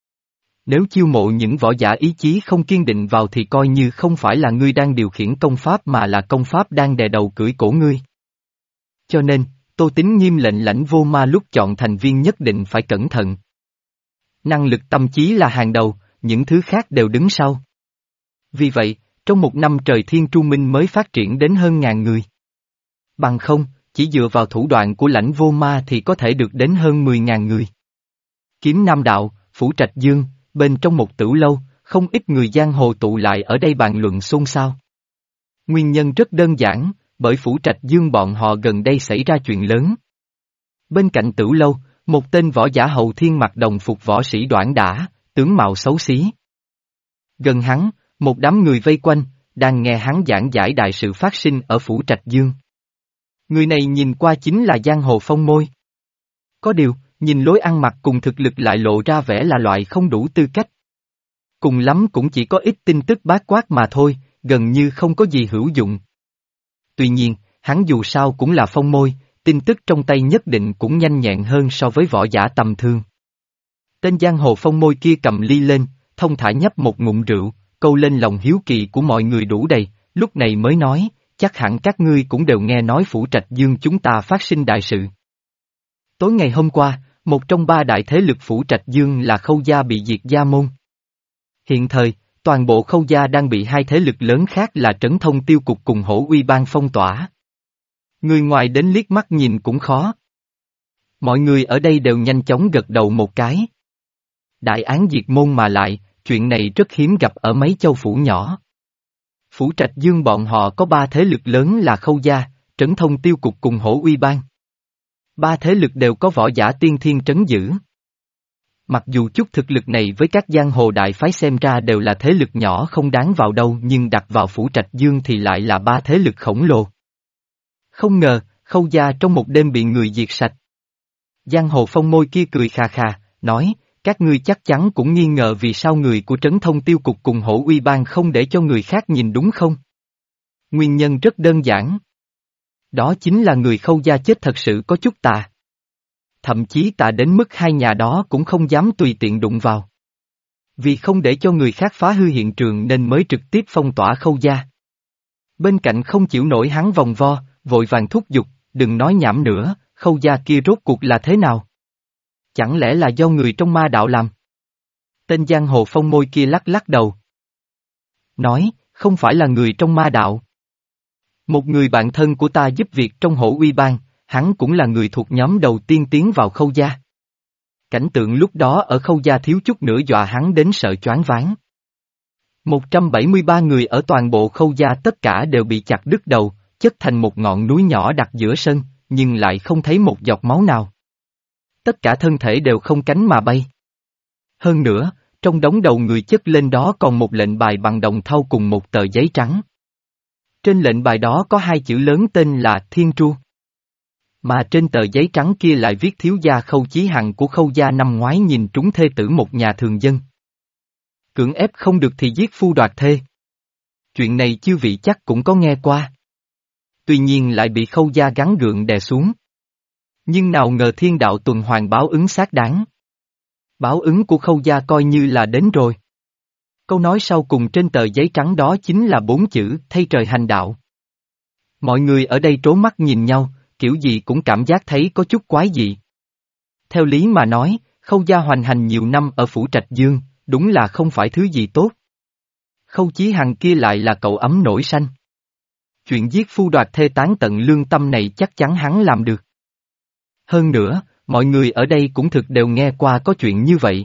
Nếu chiêu mộ những võ giả ý chí không kiên định vào thì coi như không phải là ngươi đang điều khiển công pháp mà là công pháp đang đè đầu cưỡi cổ ngươi. Cho nên, Tô Tính nghiêm lệnh Lãnh Vô Ma lúc chọn thành viên nhất định phải cẩn thận. Năng lực tâm trí là hàng đầu, những thứ khác đều đứng sau. Vì vậy, trong một năm trời Thiên Tru Minh mới phát triển đến hơn ngàn người. Bằng không, chỉ dựa vào thủ đoạn của Lãnh Vô Ma thì có thể được đến hơn mười ngàn người. Kiếm Nam Đạo, Phủ Trạch Dương, bên trong một tửu lâu, không ít người giang hồ tụ lại ở đây bàn luận xôn xao. Nguyên nhân rất đơn giản, bởi Phủ Trạch Dương bọn họ gần đây xảy ra chuyện lớn. Bên cạnh tửu lâu, một tên võ giả hậu thiên mặc đồng phục võ sĩ đoản đả, tướng mạo xấu xí. Gần hắn, một đám người vây quanh, đang nghe hắn giảng giải đại sự phát sinh ở Phủ Trạch Dương. Người này nhìn qua chính là giang hồ phong môi. Có điều, nhìn lối ăn mặc cùng thực lực lại lộ ra vẻ là loại không đủ tư cách. Cùng lắm cũng chỉ có ít tin tức bát quát mà thôi, gần như không có gì hữu dụng. Tuy nhiên, hắn dù sao cũng là phong môi, tin tức trong tay nhất định cũng nhanh nhẹn hơn so với võ giả tầm thường. Tên giang hồ phong môi kia cầm ly lên, thông thả nhấp một ngụm rượu, câu lên lòng hiếu kỳ của mọi người đủ đầy, lúc này mới nói, chắc hẳn các ngươi cũng đều nghe nói Phủ Trạch Dương chúng ta phát sinh đại sự. Tối ngày hôm qua, một trong ba đại thế lực Phủ Trạch Dương là Khâu gia bị diệt gia môn. Hiện thời, toàn bộ Khâu gia đang bị hai thế lực lớn khác là Trấn Thông Tiêu Cục cùng Hổ Uy Bang phong tỏa. Người ngoài đến liếc mắt nhìn cũng khó. Mọi người ở đây đều nhanh chóng gật đầu một cái. Đại án diệt môn mà lại, chuyện này rất hiếm gặp ở mấy châu phủ nhỏ. Phủ Trạch Dương bọn họ có ba thế lực lớn là Khâu gia, Trấn Thông Tiêu Cục cùng Hổ Uy Bang. Ba thế lực đều có võ giả tiên thiên trấn giữ. Mặc dù chút thực lực này với các giang hồ đại phái xem ra đều là thế lực nhỏ không đáng vào đâu nhưng đặt vào Phủ Trạch Dương thì lại là ba thế lực khổng lồ. Không ngờ, Khâu gia trong một đêm bị người diệt sạch. Giang hồ phong môi kia cười khà khà, nói, các ngươi chắc chắn cũng nghi ngờ vì sao người của Trấn Thông Tiêu Cục cùng Hổ Uy Bang không để cho người khác nhìn đúng không? Nguyên nhân rất đơn giản. Đó chính là người Khâu gia chết thật sự có chút tà. Thậm chí tà đến mức hai nhà đó cũng không dám tùy tiện đụng vào. Vì không để cho người khác phá hư hiện trường nên mới trực tiếp phong tỏa Khâu gia. Bên cạnh không chịu nổi hắn vòng vo, vội vàng thúc giục, đừng nói nhảm nữa, Khâu gia kia rốt cuộc là thế nào? Chẳng lẽ là do người trong ma đạo làm? Tên giang hồ phong môi kia lắc lắc đầu. Nói, không phải là người trong ma đạo. Một người bạn thân của ta giúp việc trong Hổ Uy Bang, hắn cũng là người thuộc nhóm đầu tiên tiến vào Khâu gia. Cảnh tượng lúc đó ở Khâu gia thiếu chút nữa dọa hắn đến sợ choáng váng. một trăm bảy mươi ba người ở toàn bộ Khâu gia tất cả đều bị chặt đứt đầu, chất thành một ngọn núi nhỏ đặt giữa sân, nhưng lại không thấy một giọt máu nào. Tất cả thân thể đều không cánh mà bay. Hơn nữa, trong đống đầu người chất lên đó còn một lệnh bài bằng đồng thau cùng một tờ giấy trắng. Trên lệnh bài đó có hai chữ lớn tên là Thiên Tru. Mà trên tờ giấy trắng kia lại viết thiếu gia Khâu Chí Hằng của Khâu gia năm ngoái nhìn trúng thê tử một nhà thường dân. Cưỡng ép không được thì giết phu đoạt thê. Chuyện này chư vị chắc cũng có nghe qua. Tuy nhiên lại bị Khâu gia gắn gượng đè xuống. Nhưng nào ngờ thiên đạo tuần hoàn báo ứng xác đáng. Báo ứng của Khâu gia coi như là đến rồi. Câu nói sau cùng trên tờ giấy trắng đó chính là bốn chữ thay trời hành đạo. Mọi người ở đây trố mắt nhìn nhau, kiểu gì cũng cảm giác thấy có chút quái dị. Theo lý mà nói, Khâu gia hoành hành nhiều năm ở Phủ Trạch Dương, đúng là không phải thứ gì tốt. Khâu Chí Hằng kia lại là cậu ấm nổi sanh. Chuyện giết phu đoạt thê tán tận lương tâm này chắc chắn hắn làm được. Hơn nữa, mọi người ở đây cũng thực đều nghe qua có chuyện như vậy.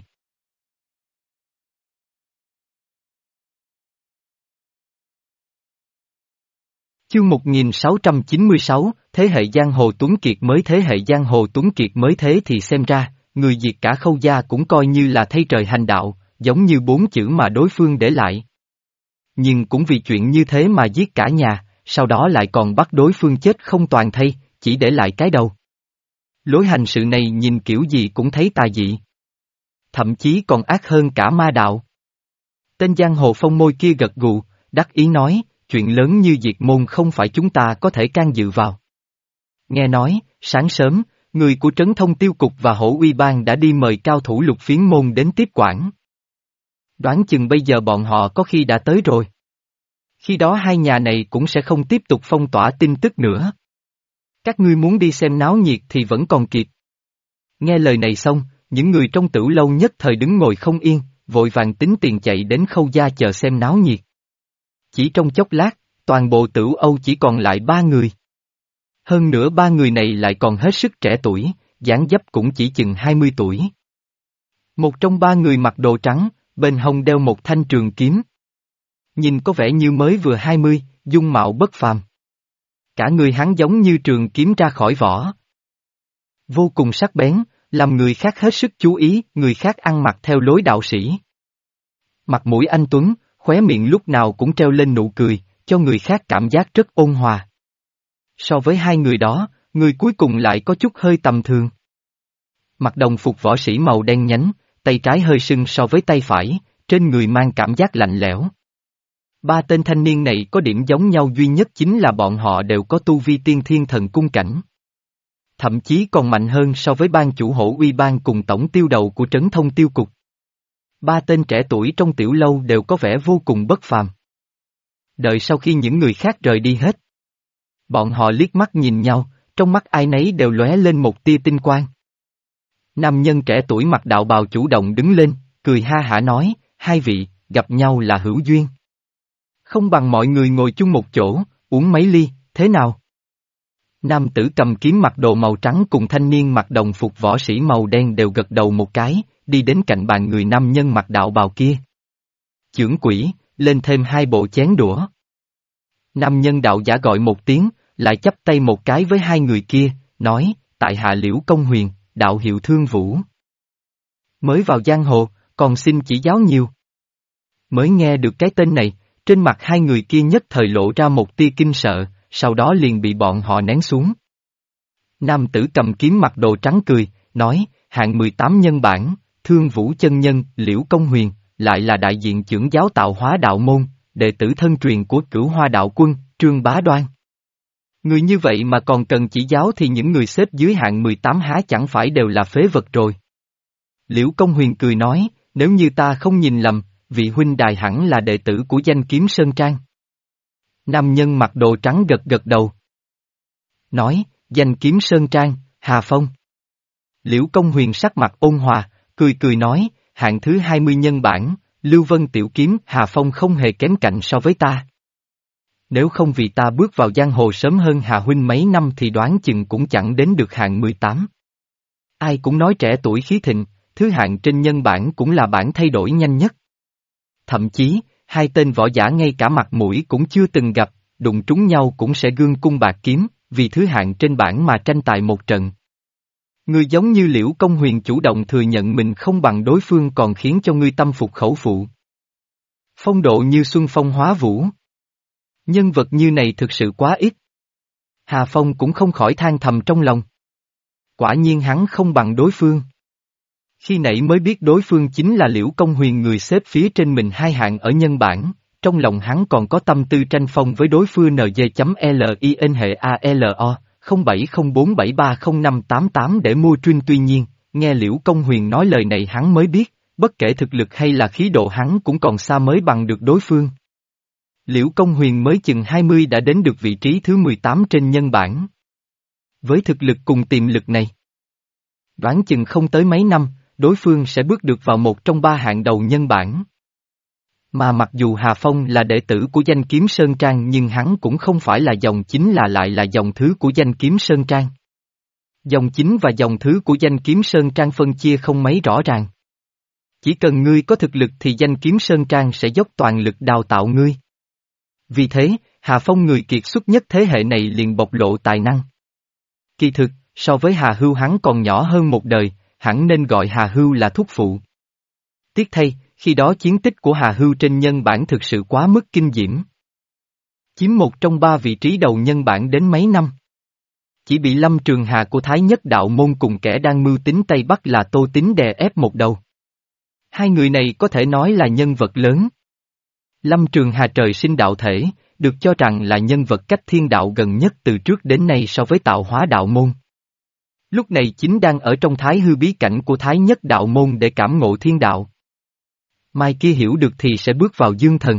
Chương một nghìn sáu trăm chín mươi sáu, thế hệ giang hồ tuấn kiệt mới thế hệ giang hồ tuấn kiệt mới thế thì xem ra, người diệt cả Khâu gia cũng coi như là thay trời hành đạo, giống như bốn chữ mà đối phương để lại. Nhưng cũng vì chuyện như thế mà giết cả nhà, sau đó lại còn bắt đối phương chết không toàn thây, chỉ để lại cái đầu. Lối hành sự này nhìn kiểu gì cũng thấy tà dị. Thậm chí còn ác hơn cả ma đạo. Tên giang hồ phong môi kia gật gù, đắc ý nói, chuyện lớn như diệt môn không phải chúng ta có thể can dự vào. Nghe nói, sáng sớm, người của Trấn Thông Tiêu Cục và Hổ Uy Bang đã đi mời cao thủ Lục Phiến Môn đến tiếp quản. Đoán chừng bây giờ bọn họ có khi đã tới rồi. Khi đó hai nhà này cũng sẽ không tiếp tục phong tỏa tin tức nữa. Các ngươi muốn đi xem náo nhiệt thì vẫn còn kịp. Nghe lời này xong, những người trong Tửu Lâu nhất thời đứng ngồi không yên, vội vàng tính tiền chạy đến Khâu gia chờ xem náo nhiệt. Chỉ trong chốc lát, toàn bộ Tửu Âu chỉ còn lại ba người. Hơn nữa ba người này lại còn hết sức trẻ tuổi, dáng dấp cũng chỉ chừng hai mươi tuổi. Một trong ba người mặc đồ trắng, bên hông đeo một thanh trường kiếm. Nhìn có vẻ như mới vừa hai mươi, dung mạo bất phàm. Cả người hắn giống như trường kiếm ra khỏi vỏ. Vô cùng sắc bén, làm người khác hết sức chú ý, người khác ăn mặc theo lối đạo sĩ. Mặt mũi anh tuấn, khóe miệng lúc nào cũng treo lên nụ cười, cho người khác cảm giác rất ôn hòa. So với hai người đó, người cuối cùng lại có chút hơi tầm thường. Mặc đồng phục võ sĩ màu đen nhánh, tay trái hơi sưng so với tay phải, trên người mang cảm giác lạnh lẽo. Ba tên thanh niên này có điểm giống nhau duy nhất chính là bọn họ đều có tu vi tiên thiên thần cung cảnh. Thậm chí còn mạnh hơn so với ban chủ Hổ Uy Bang cùng tổng tiêu đầu của Trấn Thông Tiêu Cục. Ba tên trẻ tuổi trong tiểu lâu đều có vẻ vô cùng bất phàm. Đợi sau khi những người khác rời đi hết. Bọn họ liếc mắt nhìn nhau, trong mắt ai nấy đều lóe lên một tia tinh quang. Nam nhân trẻ tuổi mặc đạo bào chủ động đứng lên, cười ha hả nói, hai vị, gặp nhau là hữu duyên. Không bằng mọi người ngồi chung một chỗ, uống mấy ly, thế nào? Nam tử cầm kiếm mặc đồ màu trắng cùng thanh niên mặc đồng phục võ sĩ màu đen đều gật đầu một cái, đi đến cạnh bàn người nam nhân mặc đạo bào kia. Chưởng quỷ, lên thêm hai bộ chén đũa. Nam nhân đạo giả gọi một tiếng, lại chắp tay một cái với hai người kia, nói, tại hạ Liễu Công Huyền, đạo hiệu Thương Vũ. Mới vào giang hồ, còn xin chỉ giáo nhiều. Mới nghe được cái tên này, trên mặt hai người kia nhất thời lộ ra một tia kinh sợ, sau đó liền bị bọn họ nén xuống. Nam tử cầm kiếm mặc đồ trắng cười, nói, hạng mười tám nhân bản, Thương Vũ chân nhân, Liễu Công Huyền, lại là đại diện chưởng giáo Tạo Hóa đạo môn, đệ tử thân truyền của Cửu Hoa đạo quân, Trương Bá Đoan. Người như vậy mà còn cần chỉ giáo thì những người xếp dưới hạng mười tám há chẳng phải đều là phế vật rồi. Liễu Công Huyền cười nói, nếu như ta không nhìn lầm, vị huynh đài hẳn là đệ tử của Danh Kiếm Sơn Trang. Nam nhân mặc đồ trắng gật gật đầu. Nói, Danh Kiếm Sơn Trang, Hà Phong. Liễu Công Huyền sắc mặt ôn hòa, cười cười nói, hạng thứ hai mươi nhân bản, Lưu Vân Tiểu Kiếm, Hà Phong không hề kém cạnh so với ta. Nếu không vì ta bước vào giang hồ sớm hơn Hà huynh mấy năm thì đoán chừng cũng chẳng đến được hạng mười tám. Ai cũng nói trẻ tuổi khí thịnh, thứ hạng trên nhân bản cũng là bản thay đổi nhanh nhất. Thậm chí, hai tên võ giả ngay cả mặt mũi cũng chưa từng gặp, đụng trúng nhau cũng sẽ gương cung bạc kiếm, vì thứ hạng trên bản mà tranh tài một trận. Người giống như Liễu Công Huyền chủ động thừa nhận mình không bằng đối phương còn khiến cho ngươi tâm phục khẩu phụ. Phong độ như xuân phong hóa vũ. Nhân vật như này thực sự quá ít. Hà Phong cũng không khỏi than thầm trong lòng. Quả nhiên hắn không bằng đối phương. Khi nãy mới biết đối phương chính là Liễu Công Huyền người xếp phía trên mình hai hạng ở nhân bản, trong lòng hắn còn có tâm tư tranh phong với đối phương en giê chấm lin hệ a lờ o, không bảy không bốn bảy ba không năm tám tám để mua truyên tuy nhiên, nghe Liễu Công Huyền nói lời này hắn mới biết, bất kể thực lực hay là khí độ hắn cũng còn xa mới bằng được đối phương. Liễu Công Huyền mới chừng hai mươi đã đến được vị trí thứ mười tám trên nhân bản. Với thực lực cùng tiềm lực này, đoán chừng không tới mấy năm, đối phương sẽ bước được vào một trong ba hạng đầu nhân bản. Mà mặc dù Hà Phong là đệ tử của Danh Kiếm Sơn Trang nhưng hắn cũng không phải là dòng chính là lại là dòng thứ của Danh Kiếm Sơn Trang. Dòng chính và dòng thứ của Danh Kiếm Sơn Trang phân chia không mấy rõ ràng. Chỉ cần ngươi có thực lực thì Danh Kiếm Sơn Trang sẽ dốc toàn lực đào tạo ngươi. Vì thế, Hà Phong người kiệt xuất nhất thế hệ này liền bộc lộ tài năng. Kỳ thực, so với Hà Hưu hắn còn nhỏ hơn một đời, hẳn nên gọi Hà Hưu là thúc phụ. Tiếc thay, khi đó chiến tích của Hà Hưu trên nhân bản thực sự quá mức kinh diễm. Chiếm một trong ba vị trí đầu nhân bản đến mấy năm. Chỉ bị Lâm Trường Hà của Thái Nhất Đạo Môn cùng kẻ đang mưu tính Tây Bắc là Tô Tín đè ép một đầu. Hai người này có thể nói là nhân vật lớn. Lâm Trường Hà trời sinh đạo thể, được cho rằng là nhân vật cách thiên đạo gần nhất từ trước đến nay so với tạo hóa đạo môn. Lúc này chính đang ở trong thái hư bí cảnh của thái nhất đạo môn để cảm ngộ thiên đạo. Mai kia hiểu được thì sẽ bước vào dương thần.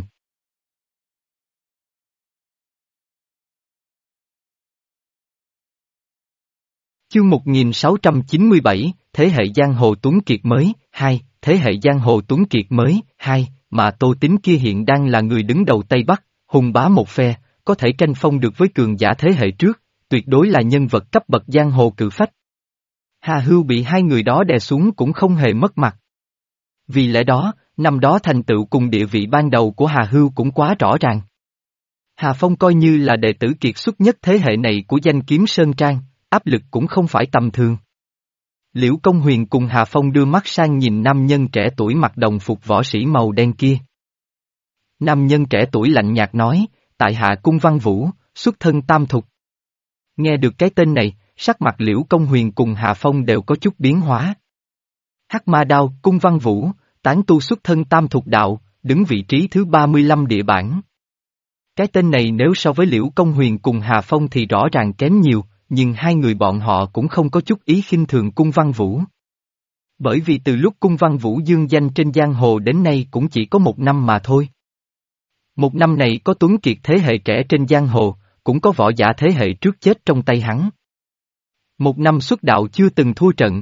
Chương một nghìn sáu trăm chín mươi bảy, Thế hệ giang hồ Tuấn Kiệt mới, hai, Thế hệ giang hồ Tuấn Kiệt mới, hai, mà Tô Tín kia hiện đang là người đứng đầu Tây Bắc, hùng bá một phe, có thể tranh phong được với cường giả thế hệ trước, tuyệt đối là nhân vật cấp bậc giang hồ cự phách. Hà Hưu bị hai người đó đè xuống cũng không hề mất mặt. Vì lẽ đó, năm đó thành tựu cùng địa vị ban đầu của Hà Hưu cũng quá rõ ràng. Hà Phong coi như là đệ tử kiệt xuất nhất thế hệ này của danh kiếm Sơn Trang, áp lực cũng không phải tầm thường. Liễu Công Huyền cùng Hà Phong đưa mắt sang nhìn nam nhân trẻ tuổi mặc đồng phục võ sĩ màu đen kia. Nam nhân trẻ tuổi lạnh nhạt nói, tại hạ Cung Văn Vũ, xuất thân tam thục. Nghe được cái tên này, sắc mặt Liễu Công Huyền cùng Hà Phong đều có chút biến hóa. Hắc Ma Đao, Cung Văn Vũ, tán tu xuất thân tam thục đạo, đứng vị trí thứ ba mươi lăm địa bảng. Cái tên này nếu so với Liễu Công Huyền cùng Hà Phong thì rõ ràng kém nhiều, nhưng hai người bọn họ cũng không có chút ý khinh thường Cung Văn Vũ. Bởi vì từ lúc Cung Văn Vũ dương danh trên giang hồ đến nay cũng chỉ có một năm mà thôi. Một năm này có tuấn kiệt thế hệ trẻ trên giang hồ, cũng có võ giả thế hệ trước chết trong tay hắn. Một năm xuất đạo chưa từng thua trận.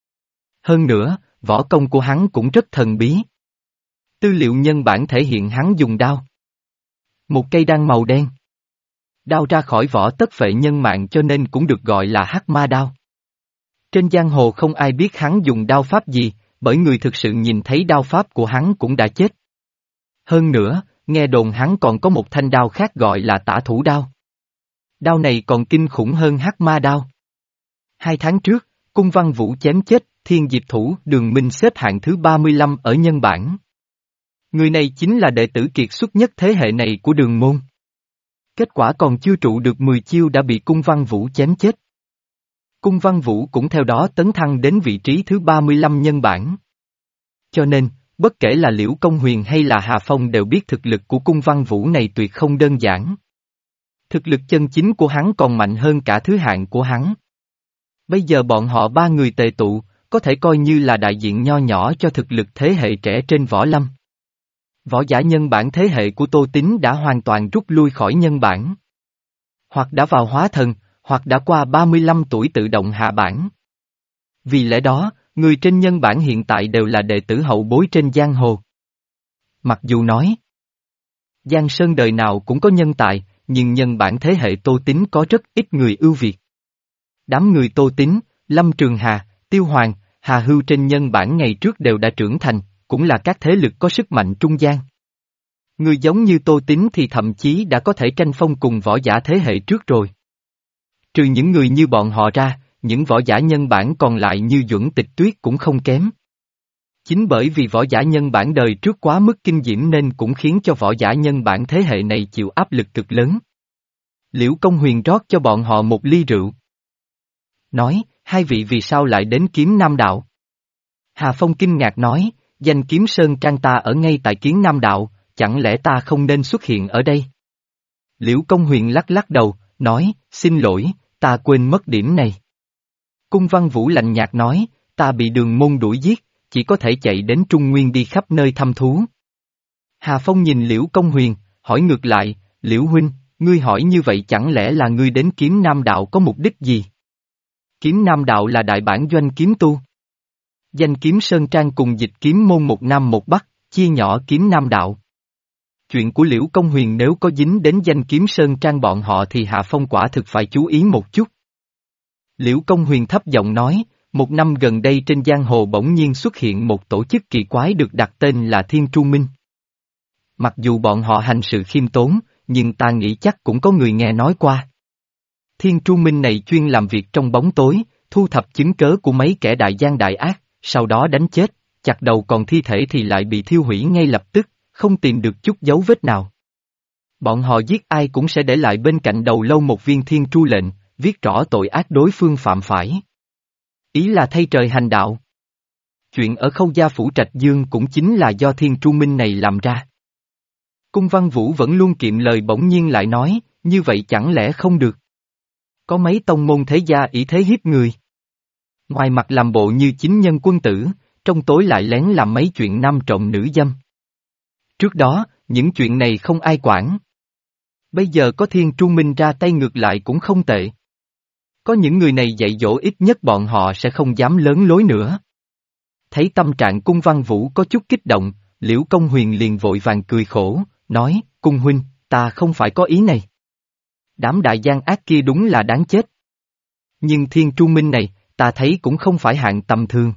Hơn nữa, võ công của hắn cũng rất thần bí. Tư liệu nhân bản thể hiện hắn dùng đao. Một cây đao màu đen. Đao ra khỏi vỏ tất phệ nhân mạng cho nên cũng được gọi là Hắc Ma Đao. Trên giang hồ không ai biết hắn dùng đao pháp gì, bởi người thực sự nhìn thấy đao pháp của hắn cũng đã chết. Hơn nữa, nghe đồn hắn còn có một thanh đao khác gọi là Tả Thủ Đao. Đao này còn kinh khủng hơn Hắc Ma Đao. Hai tháng trước, Cung Văn Vũ chém chết Thiên Diệp Thủ Đường Minh xếp hạng thứ ba mươi lăm ở nhân bản. Người này chính là đệ tử kiệt xuất nhất thế hệ này của Đường môn. Kết quả còn chưa trụ được mười chiêu đã bị Cung Văn Vũ chém chết. Cung Văn Vũ cũng theo đó tấn thăng đến vị trí thứ ba mươi lăm nhân bản. Cho nên, bất kể là Liễu Công Huyền hay là Hà Phong đều biết thực lực của Cung Văn Vũ này tuyệt không đơn giản. Thực lực chân chính của hắn còn mạnh hơn cả thứ hạng của hắn. Bây giờ bọn họ ba người tề tụ, có thể coi như là đại diện nho nhỏ cho thực lực thế hệ trẻ trên võ lâm. Võ giả nhân bản thế hệ của Tô Tín đã hoàn toàn rút lui khỏi nhân bản. Hoặc đã vào hóa thần, hoặc đã qua ba mươi lăm tuổi tự động hạ bản. Vì lẽ đó, người trên nhân bản hiện tại đều là đệ tử hậu bối trên giang hồ. Mặc dù nói, Giang Sơn đời nào cũng có nhân tài, nhưng nhân bản thế hệ Tô Tín có rất ít người ưu việt. Đám người Tô Tín, Lâm Trường Hà, Tiêu Hoàng, Hà Hưu trên nhân bản ngày trước đều đã trưởng thành, cũng là các thế lực có sức mạnh trung gian. Người giống như Tô Tín thì thậm chí đã có thể tranh phong cùng võ giả thế hệ trước rồi. Trừ những người như bọn họ ra, những võ giả nhân bản còn lại như Duẩn Tịch Tuyết cũng không kém. Chính bởi vì võ giả nhân bản đời trước quá mức kinh diễm nên cũng khiến cho võ giả nhân bản thế hệ này chịu áp lực cực lớn. Liễu Công Huyền rót cho bọn họ một ly rượu. Nói, hai vị vì sao lại đến Kiếm Nam Đạo? Hà Phong kinh ngạc nói, danh kiếm Sơn Trang ta ở ngay tại Kiếm Nam Đạo, chẳng lẽ ta không nên xuất hiện ở đây? Liễu Công Huyền lắc lắc đầu, nói, xin lỗi, ta quên mất điểm này. Cung Văn Vũ lạnh nhạt nói, ta bị Đường môn đuổi giết, chỉ có thể chạy đến Trung Nguyên đi khắp nơi thăm thú. Hà Phong nhìn Liễu Công Huyền, hỏi ngược lại, Liễu huynh, ngươi hỏi như vậy chẳng lẽ là ngươi đến Kiếm Nam Đạo có mục đích gì? Kiếm Nam Đạo là đại bản doanh kiếm tu. Danh kiếm Sơn Trang cùng dịch kiếm môn một Nam một Bắc, chia nhỏ Kiếm Nam Đạo. Chuyện của Liễu Công Huyền nếu có dính đến danh kiếm Sơn Trang bọn họ thì Hạ Phong quả thực phải chú ý một chút. Liễu Công Huyền thấp giọng nói, một năm gần đây trên giang hồ bỗng nhiên xuất hiện một tổ chức kỳ quái được đặt tên là Thiên Tru Minh. Mặc dù bọn họ hành sự khiêm tốn, nhưng ta nghĩ chắc cũng có người nghe nói qua. Thiên Tru Minh này chuyên làm việc trong bóng tối, thu thập chứng cớ của mấy kẻ đại gian đại ác, sau đó đánh chết, chặt đầu còn thi thể thì lại bị thiêu hủy ngay lập tức, không tìm được chút dấu vết nào. Bọn họ giết ai cũng sẽ để lại bên cạnh đầu lâu một viên thiên tru lệnh, viết rõ tội ác đối phương phạm phải. Ý là thay trời hành đạo. Chuyện ở Khâu Gia Phủ Trạch Dương cũng chính là do Thiên Tru Minh này làm ra. Cung Văn Vũ vẫn luôn kiệm lời bỗng nhiên lại nói, như vậy chẳng lẽ không được? Có mấy tông môn thế gia ỷ thế hiếp người. Ngoài mặt làm bộ như chính nhân quân tử, trong tối lại lén làm mấy chuyện nam trộm nữ dâm. Trước đó, những chuyện này không ai quản. Bây giờ có Thiên Tru Minh ra tay ngược lại cũng không tệ. Có những người này dạy dỗ ít nhất bọn họ sẽ không dám lớn lối nữa. Thấy tâm trạng Cung Văn Vũ có chút kích động, Liễu Công Huyền liền vội vàng cười khổ, nói, Cung huynh, ta không phải có ý này. Đám đại gian ác kia đúng là đáng chết. Nhưng Thiên Tru Minh này, ta thấy cũng không phải hạng tầm thường.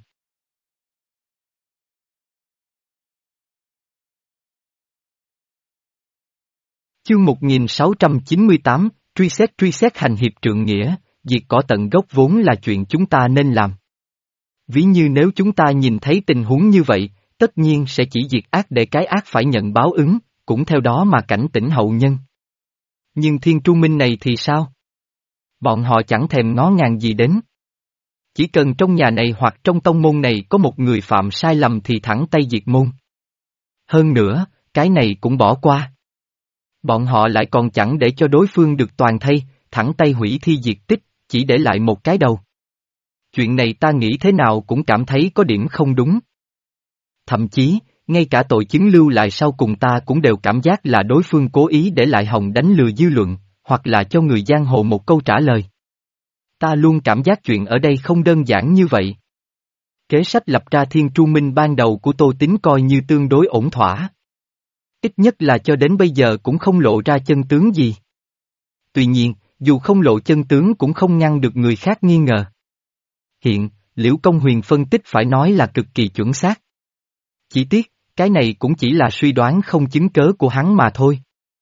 Chương một nghìn sáu trăm chín mươi tám, truy xét truy xét hành hiệp trượng nghĩa, diệt cỏ tận gốc vốn là chuyện chúng ta nên làm. Ví như nếu chúng ta nhìn thấy tình huống như vậy, tất nhiên sẽ chỉ diệt ác để cái ác phải nhận báo ứng, cũng theo đó mà cảnh tỉnh hậu nhân. Nhưng Thiên Tru Minh này thì sao? Bọn họ chẳng thèm ngó ngàng gì đến. Chỉ cần trong nhà này hoặc trong tông môn này có một người phạm sai lầm thì thẳng tay diệt môn. Hơn nữa, cái này cũng bỏ qua. Bọn họ lại còn chẳng để cho đối phương được toàn thây, thẳng tay hủy thi diệt tích, chỉ để lại một cái đầu. Chuyện này ta nghĩ thế nào cũng cảm thấy có điểm không đúng. Thậm chí, ngay cả tội chứng lưu lại sau cùng ta cũng đều cảm giác là đối phương cố ý để lại hòng đánh lừa dư luận, hoặc là cho người giang hồ một câu trả lời. Ta luôn cảm giác chuyện ở đây không đơn giản như vậy. Kế sách lập ra Thiên Tru Minh ban đầu của Tô Tín coi như tương đối ổn thỏa. Ít nhất là cho đến bây giờ cũng không lộ ra chân tướng gì. Tuy nhiên, dù không lộ chân tướng cũng không ngăn được người khác nghi ngờ. Hiện, Liễu Công Huyền phân tích phải nói là cực kỳ chuẩn xác. Chỉ tiếc, cái này cũng chỉ là suy đoán không chứng cớ của hắn mà thôi.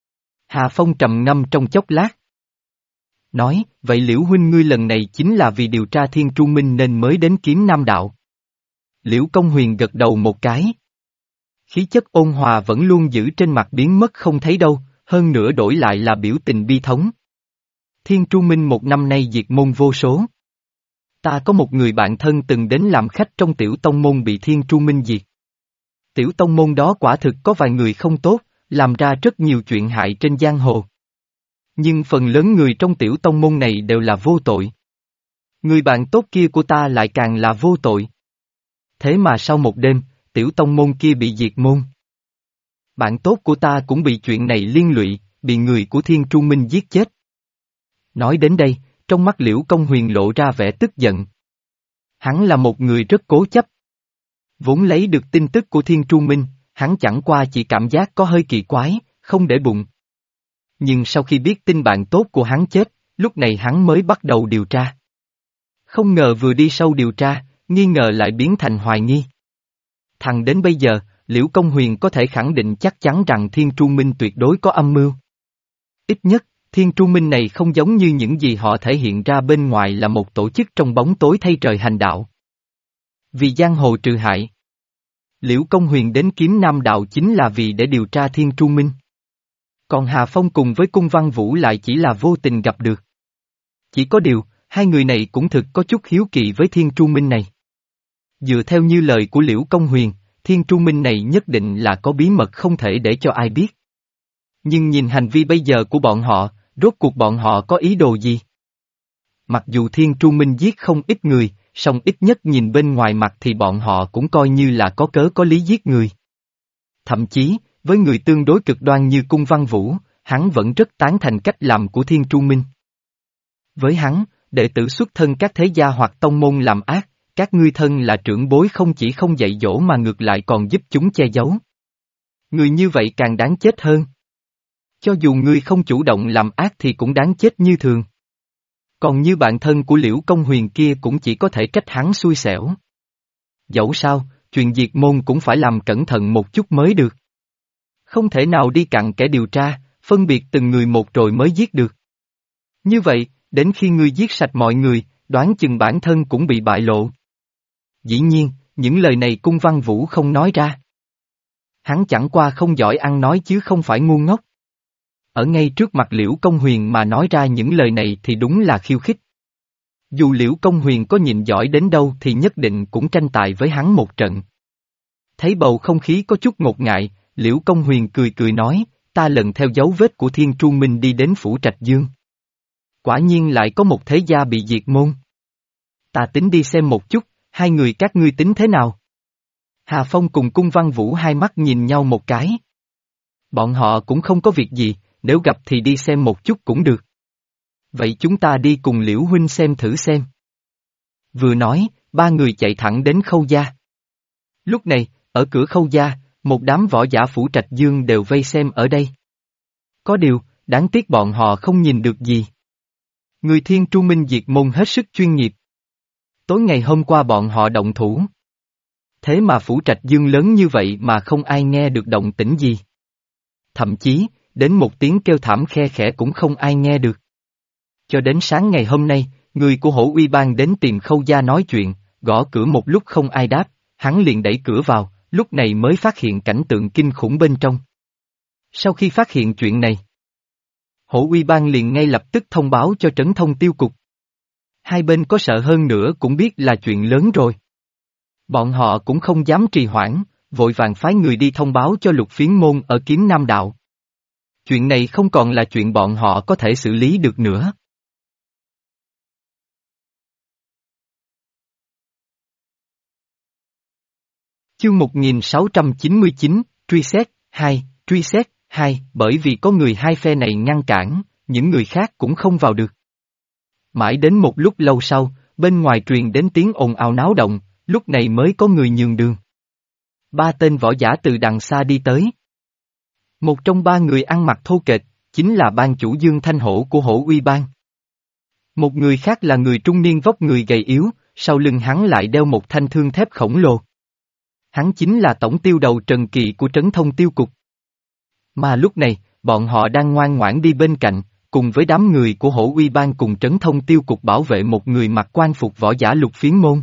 Hà Phong trầm ngâm trong chốc lát. Nói, vậy Liễu huynh ngươi lần này chính là vì điều tra Thiên Tru Minh nên mới đến Kiếm Nam Đạo. Liễu Công Huyền gật đầu một cái. Khí chất ôn hòa vẫn luôn giữ trên mặt biến mất không thấy đâu, hơn nữa đổi lại là biểu tình bi thống. Thiên Tru Minh một năm nay diệt môn vô số. Ta có một người bạn thân từng đến làm khách trong tiểu tông môn bị Thiên Tru Minh diệt. Tiểu tông môn đó quả thực có vài người không tốt, làm ra rất nhiều chuyện hại trên giang hồ. Nhưng phần lớn người trong tiểu tông môn này đều là vô tội. Người bạn tốt kia của ta lại càng là vô tội. Thế mà sau một đêm, tiểu tông môn kia bị diệt môn. Bạn tốt của ta cũng bị chuyện này liên lụy, bị người của Thiên Tru Minh giết chết. Nói đến đây, trong mắt Liễu Công Huyền lộ ra vẻ tức giận. Hắn là một người rất cố chấp. Vốn lấy được tin tức của Thiên Tru Minh, hắn chẳng qua chỉ cảm giác có hơi kỳ quái, không để bụng. Nhưng sau khi biết tin bạn tốt của hắn chết, lúc này hắn mới bắt đầu điều tra. Không ngờ vừa đi sâu điều tra, nghi ngờ lại biến thành hoài nghi. Thằng đến bây giờ, Liễu Công Huyền có thể khẳng định chắc chắn rằng Thiên Tru Minh tuyệt đối có âm mưu. Ít nhất, Thiên Tru Minh này không giống như những gì họ thể hiện ra bên ngoài là một tổ chức trong bóng tối thay trời hành đạo. Vì giang hồ trừ hại. Liễu Công Huyền đến Kiếm Nam Đạo chính là vì để điều tra Thiên Tru Minh. Còn Hà Phong cùng với Cung Văn Vũ lại chỉ là vô tình gặp được. Chỉ có điều, hai người này cũng thực có chút hiếu kỳ với Thiên Tru Minh này. Dựa theo như lời của Liễu Công Huyền, Thiên Tru Minh này nhất định là có bí mật không thể để cho ai biết. Nhưng nhìn hành vi bây giờ của bọn họ, rốt cuộc bọn họ có ý đồ gì? Mặc dù Thiên Tru Minh giết không ít người, song ít nhất nhìn bên ngoài mặt thì bọn họ cũng coi như là có cớ có lý giết người. Thậm chí, với người tương đối cực đoan như Cung Văn Vũ, hắn vẫn rất tán thành cách làm của Thiên Tru Minh. Với hắn, đệ tử xuất thân các thế gia hoặc tông môn làm ác, các ngươi thân là trưởng bối không chỉ không dạy dỗ mà ngược lại còn giúp chúng che giấu. Người như vậy càng đáng chết hơn. Cho dù ngươi không chủ động làm ác thì cũng đáng chết như thường. Còn như bạn thân của Liễu Công Huyền kia cũng chỉ có thể trách hắn xui xẻo. Dẫu sao, chuyện diệt môn cũng phải làm cẩn thận một chút mới được. Không thể nào đi cặn kẽ điều tra, phân biệt từng người một rồi mới giết được. Như vậy, đến khi ngươi giết sạch mọi người, đoán chừng bản thân cũng bị bại lộ. Dĩ nhiên, những lời này Cung Văn Vũ không nói ra. Hắn chẳng qua không giỏi ăn nói chứ không phải ngu ngốc. Ở ngay trước mặt Liễu Công Huyền mà nói ra những lời này thì đúng là khiêu khích. Dù Liễu Công Huyền có nhịn giỏi đến đâu thì nhất định cũng tranh tài với hắn một trận. Thấy bầu không khí có chút ngột ngại, Liễu Công Huyền cười cười nói, ta lần theo dấu vết của Thiên Tru Minh đi đến Phủ Trạch Dương. Quả nhiên lại có một thế gia bị diệt môn. Ta tính đi xem một chút, hai người các ngươi tính thế nào? Hà Phong cùng Cung Văn Vũ hai mắt nhìn nhau một cái. Bọn họ cũng không có việc gì, nếu gặp thì đi xem một chút cũng được. Vậy chúng ta đi cùng Liễu huynh xem thử xem. Vừa nói, ba người chạy thẳng đến Khâu gia. Lúc này, ở cửa Khâu gia, một đám võ giả Phủ Trạch Dương đều vây xem ở đây. Có điều, đáng tiếc bọn họ không nhìn được gì. Người Thiên Tru Minh diệt môn hết sức chuyên nghiệp. Tối ngày hôm qua bọn họ động thủ. Thế mà Phủ Trạch Dương lớn như vậy mà không ai nghe được động tĩnh gì. Thậm chí, đến một tiếng kêu thảm khe khẽ cũng không ai nghe được. Cho đến sáng ngày hôm nay, người của Hổ Uy Bang đến tìm Khâu gia nói chuyện, gõ cửa một lúc không ai đáp, hắn liền đẩy cửa vào, lúc này mới phát hiện cảnh tượng kinh khủng bên trong. Sau khi phát hiện chuyện này, Hổ Uy Bang liền ngay lập tức thông báo cho Trấn Thông Tiêu Cục. Hai bên có sợ hơn nữa cũng biết là chuyện lớn rồi. Bọn họ cũng không dám trì hoãn, vội vàng phái người đi thông báo cho Lục Phiến Môn ở Kiếm Nam Đạo. Chuyện này không còn là chuyện bọn họ có thể xử lý được nữa. Chương một nghìn sáu trăm chín mươi chín, Truy xét, hai, Truy xét, hai, bởi vì có người hai phe này ngăn cản, những người khác cũng không vào được. Mãi đến một lúc lâu sau, bên ngoài truyền đến tiếng ồn ào náo động, lúc này mới có người nhường đường. Ba tên võ giả từ đằng xa đi tới. Một trong ba người ăn mặc thô kệch, chính là ban chủ Dương Thanh Hổ của Hổ Uy Bang. Một người khác là người trung niên vóc người gầy yếu, sau lưng hắn lại đeo một thanh thương thép khổng lồ. Hắn chính là tổng tiêu đầu Trần Kỵ của Trấn Thông Tiêu Cục. Mà lúc này, bọn họ đang ngoan ngoãn đi bên cạnh, cùng với đám người của Hổ Uy Bang cùng Trấn Thông Tiêu Cục bảo vệ một người mặc quan phục võ giả Lục Phiến Môn.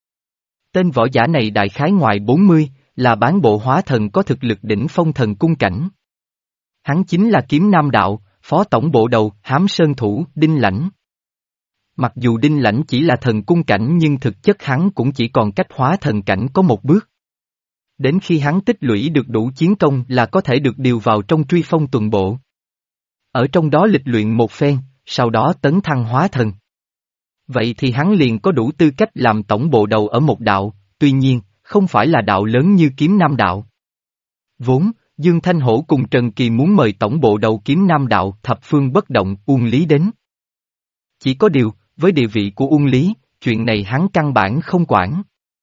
Tên võ giả này đại khái ngoài bốn mươi, là bán bộ hóa thần có thực lực đỉnh phong thần cung cảnh. Hắn chính là Kiếm Nam Đạo, phó tổng bộ đầu, Hám Sơn Thủ, Đinh Lãnh. Mặc dù Đinh Lãnh chỉ là thần cung cảnh nhưng thực chất hắn cũng chỉ còn cách hóa thần cảnh có một bước. Đến khi hắn tích lũy được đủ chiến công là có thể được điều vào trong truy phong tuần bộ. Ở trong đó lịch luyện một phen, sau đó tấn thăng hóa thần. Vậy thì hắn liền có đủ tư cách làm tổng bộ đầu ở một đạo, tuy nhiên, không phải là đạo lớn như Kiếm Nam Đạo. Vốn, Dương Thanh Hổ cùng Trần Kỳ muốn mời tổng bộ đầu Kiếm Nam Đạo thập phương bất động Uông Lý đến. Chỉ có điều, với địa vị của Uông Lý, chuyện này hắn căn bản không quản.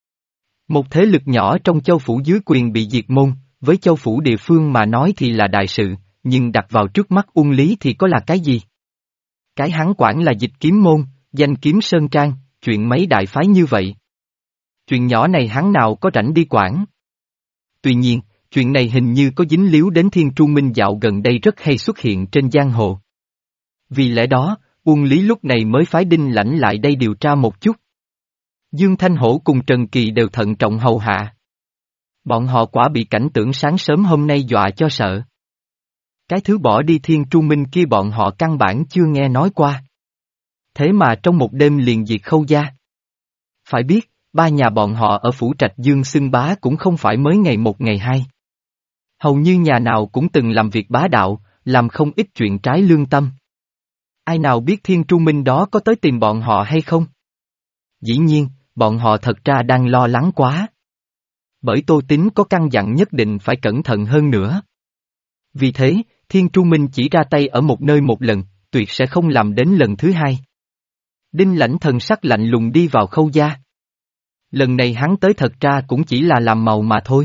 Một thế lực nhỏ trong châu phủ dưới quyền bị diệt môn, với châu phủ địa phương mà nói thì là đại sự, nhưng đặt vào trước mắt Uông Lý thì có là cái gì? Cái hắn quản là Dịch Kiếm Môn, danh Kiếm Sơn Trang, chuyện mấy đại phái như vậy. Chuyện nhỏ này hắn nào có rảnh đi quản. Tuy nhiên, chuyện này hình như có dính líu đến Thiên Tru Minh dạo gần đây rất hay xuất hiện trên giang hồ. Vì lẽ đó, Uông Lý lúc này mới phái Đinh Lãnh lại đây điều tra một chút. Dương Thanh Hổ cùng Trần Kỳ đều thận trọng hầu hạ. Bọn họ quả bị cảnh tượng sáng sớm hôm nay dọa cho sợ. Cái thứ bỏ đi Thiên Tru Minh kia bọn họ căn bản chưa nghe nói qua. Thế mà trong một đêm liền diệt Khâu gia. Phải biết, ba nhà bọn họ ở Phủ Trạch Dương xưng bá cũng không phải mới ngày một ngày hai. Hầu như nhà nào cũng từng làm việc bá đạo, làm không ít chuyện trái lương tâm. Ai nào biết Thiên Tru Minh đó có tới tìm bọn họ hay không? Dĩ nhiên, bọn họ thật ra đang lo lắng quá. Bởi Tô Tín có căn dặn nhất định phải cẩn thận hơn nữa. Vì thế, Thiên Tru Minh chỉ ra tay ở một nơi một lần, tuyệt sẽ không làm đến lần thứ hai. Đinh Lãnh thần sắc lạnh lùng đi vào Khâu gia. Lần này hắn tới thật ra cũng chỉ là làm màu mà thôi.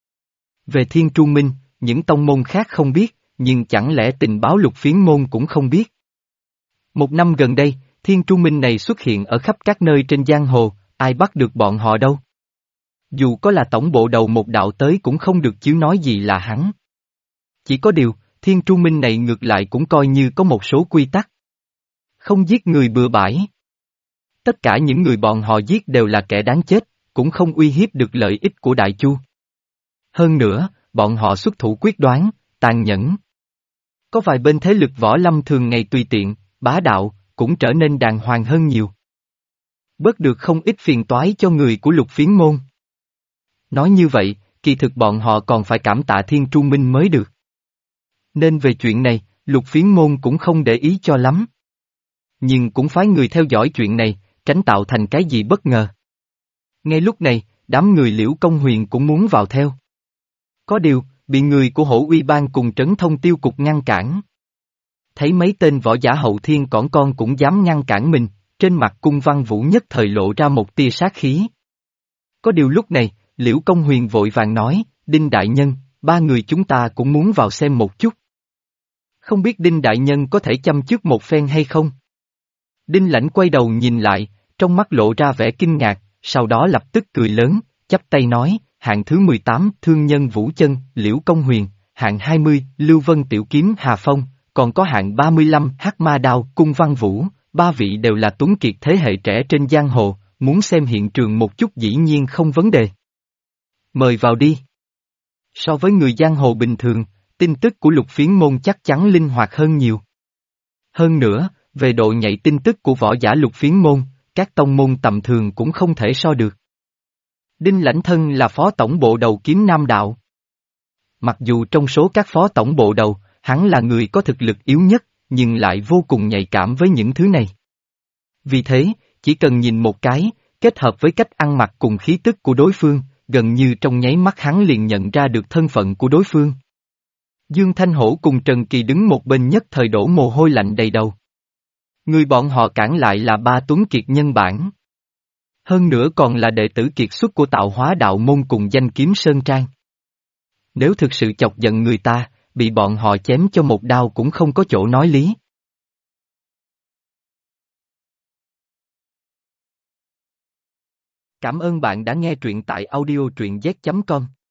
Về Thiên Tru Minh, những tông môn khác không biết, nhưng chẳng lẽ tình báo Lục Phiến Môn cũng không biết. Một năm gần đây, Thiên Tru Minh này xuất hiện ở khắp các nơi trên giang hồ, ai bắt được bọn họ đâu. Dù có là tổng bộ đầu một đạo tới cũng không được chiếu nói gì là hắn. Chỉ có điều, Thiên Tru Minh này ngược lại cũng coi như có một số quy tắc. Không giết người bừa bãi. Tất cả những người bọn họ giết đều là kẻ đáng chết, cũng không uy hiếp được lợi ích của Đại Chu. Hơn nữa, bọn họ xuất thủ quyết đoán, tàn nhẫn. Có vài bên thế lực võ lâm thường ngày tùy tiện, bá đạo, cũng trở nên đàng hoàng hơn nhiều. Bớt được không ít phiền toái cho người của Lục Phiến Môn. Nói như vậy, kỳ thực bọn họ còn phải cảm tạ Thiên Tru Minh mới được. Nên về chuyện này, Lục Phiến Môn cũng không để ý cho lắm. Nhưng cũng phái người theo dõi chuyện này, tránh tạo thành cái gì bất ngờ. Ngay lúc này, đám người Liễu Công Huyền cũng muốn vào theo. Có điều, bị người của Hổ Uy Bang cùng Trấn Thông Tiêu Cục ngăn cản. Thấy mấy tên võ giả hậu thiên cỏn con cũng dám ngăn cản mình, trên mặt Cung Văn Vũ nhất thời lộ ra một tia sát khí. Có điều lúc này, Liễu Công Huyền vội vàng nói, Đinh Đại Nhân, ba người chúng ta cũng muốn vào xem một chút. Không biết Đinh Đại Nhân có thể chăm chút một phen hay không? Đinh Lãnh quay đầu nhìn lại, trong mắt lộ ra vẻ kinh ngạc, sau đó lập tức cười lớn, chắp tay nói, hạng thứ mười tám, Thương Nhân Vũ Chân, Liễu Công Huyền, hạng hai mươi, Lưu Vân Tiểu Kiếm Hà Phong, còn có hạng ba mươi lăm, Hắc Ma Đao, Cung Văn Vũ, ba vị đều là tuấn kiệt thế hệ trẻ trên giang hồ, muốn xem hiện trường một chút dĩ nhiên không vấn đề. Mời vào đi. So với người giang hồ bình thường, tin tức của Lục Phiến Môn chắc chắn linh hoạt hơn nhiều. Hơn nữa, về độ nhạy tin tức của võ giả Lục Phiến Môn, các tông môn tầm thường cũng không thể so được. Đinh Lãnh thân là phó tổng bộ đầu Kiếm Nam Đạo. Mặc dù trong số các phó tổng bộ đầu, hắn là người có thực lực yếu nhất, nhưng lại vô cùng nhạy cảm với những thứ này. Vì thế, chỉ cần nhìn một cái, kết hợp với cách ăn mặc cùng khí tức của đối phương, gần như trong nháy mắt hắn liền nhận ra được thân phận của đối phương. Dương Thanh Hổ cùng Trần Kỳ đứng một bên nhất thời đổ mồ hôi lạnh đầy đầu. Người bọn họ cản lại là ba tuấn kiệt nhân bản. Hơn nữa còn là đệ tử kiệt xuất của Tạo Hóa Đạo Môn cùng danh kiếm Sơn Trang. Nếu thực sự chọc giận người ta, bị bọn họ chém cho một đao cũng không có chỗ nói lý. Cảm ơn bạn đã nghe truyện tại audio truyện z chấm com.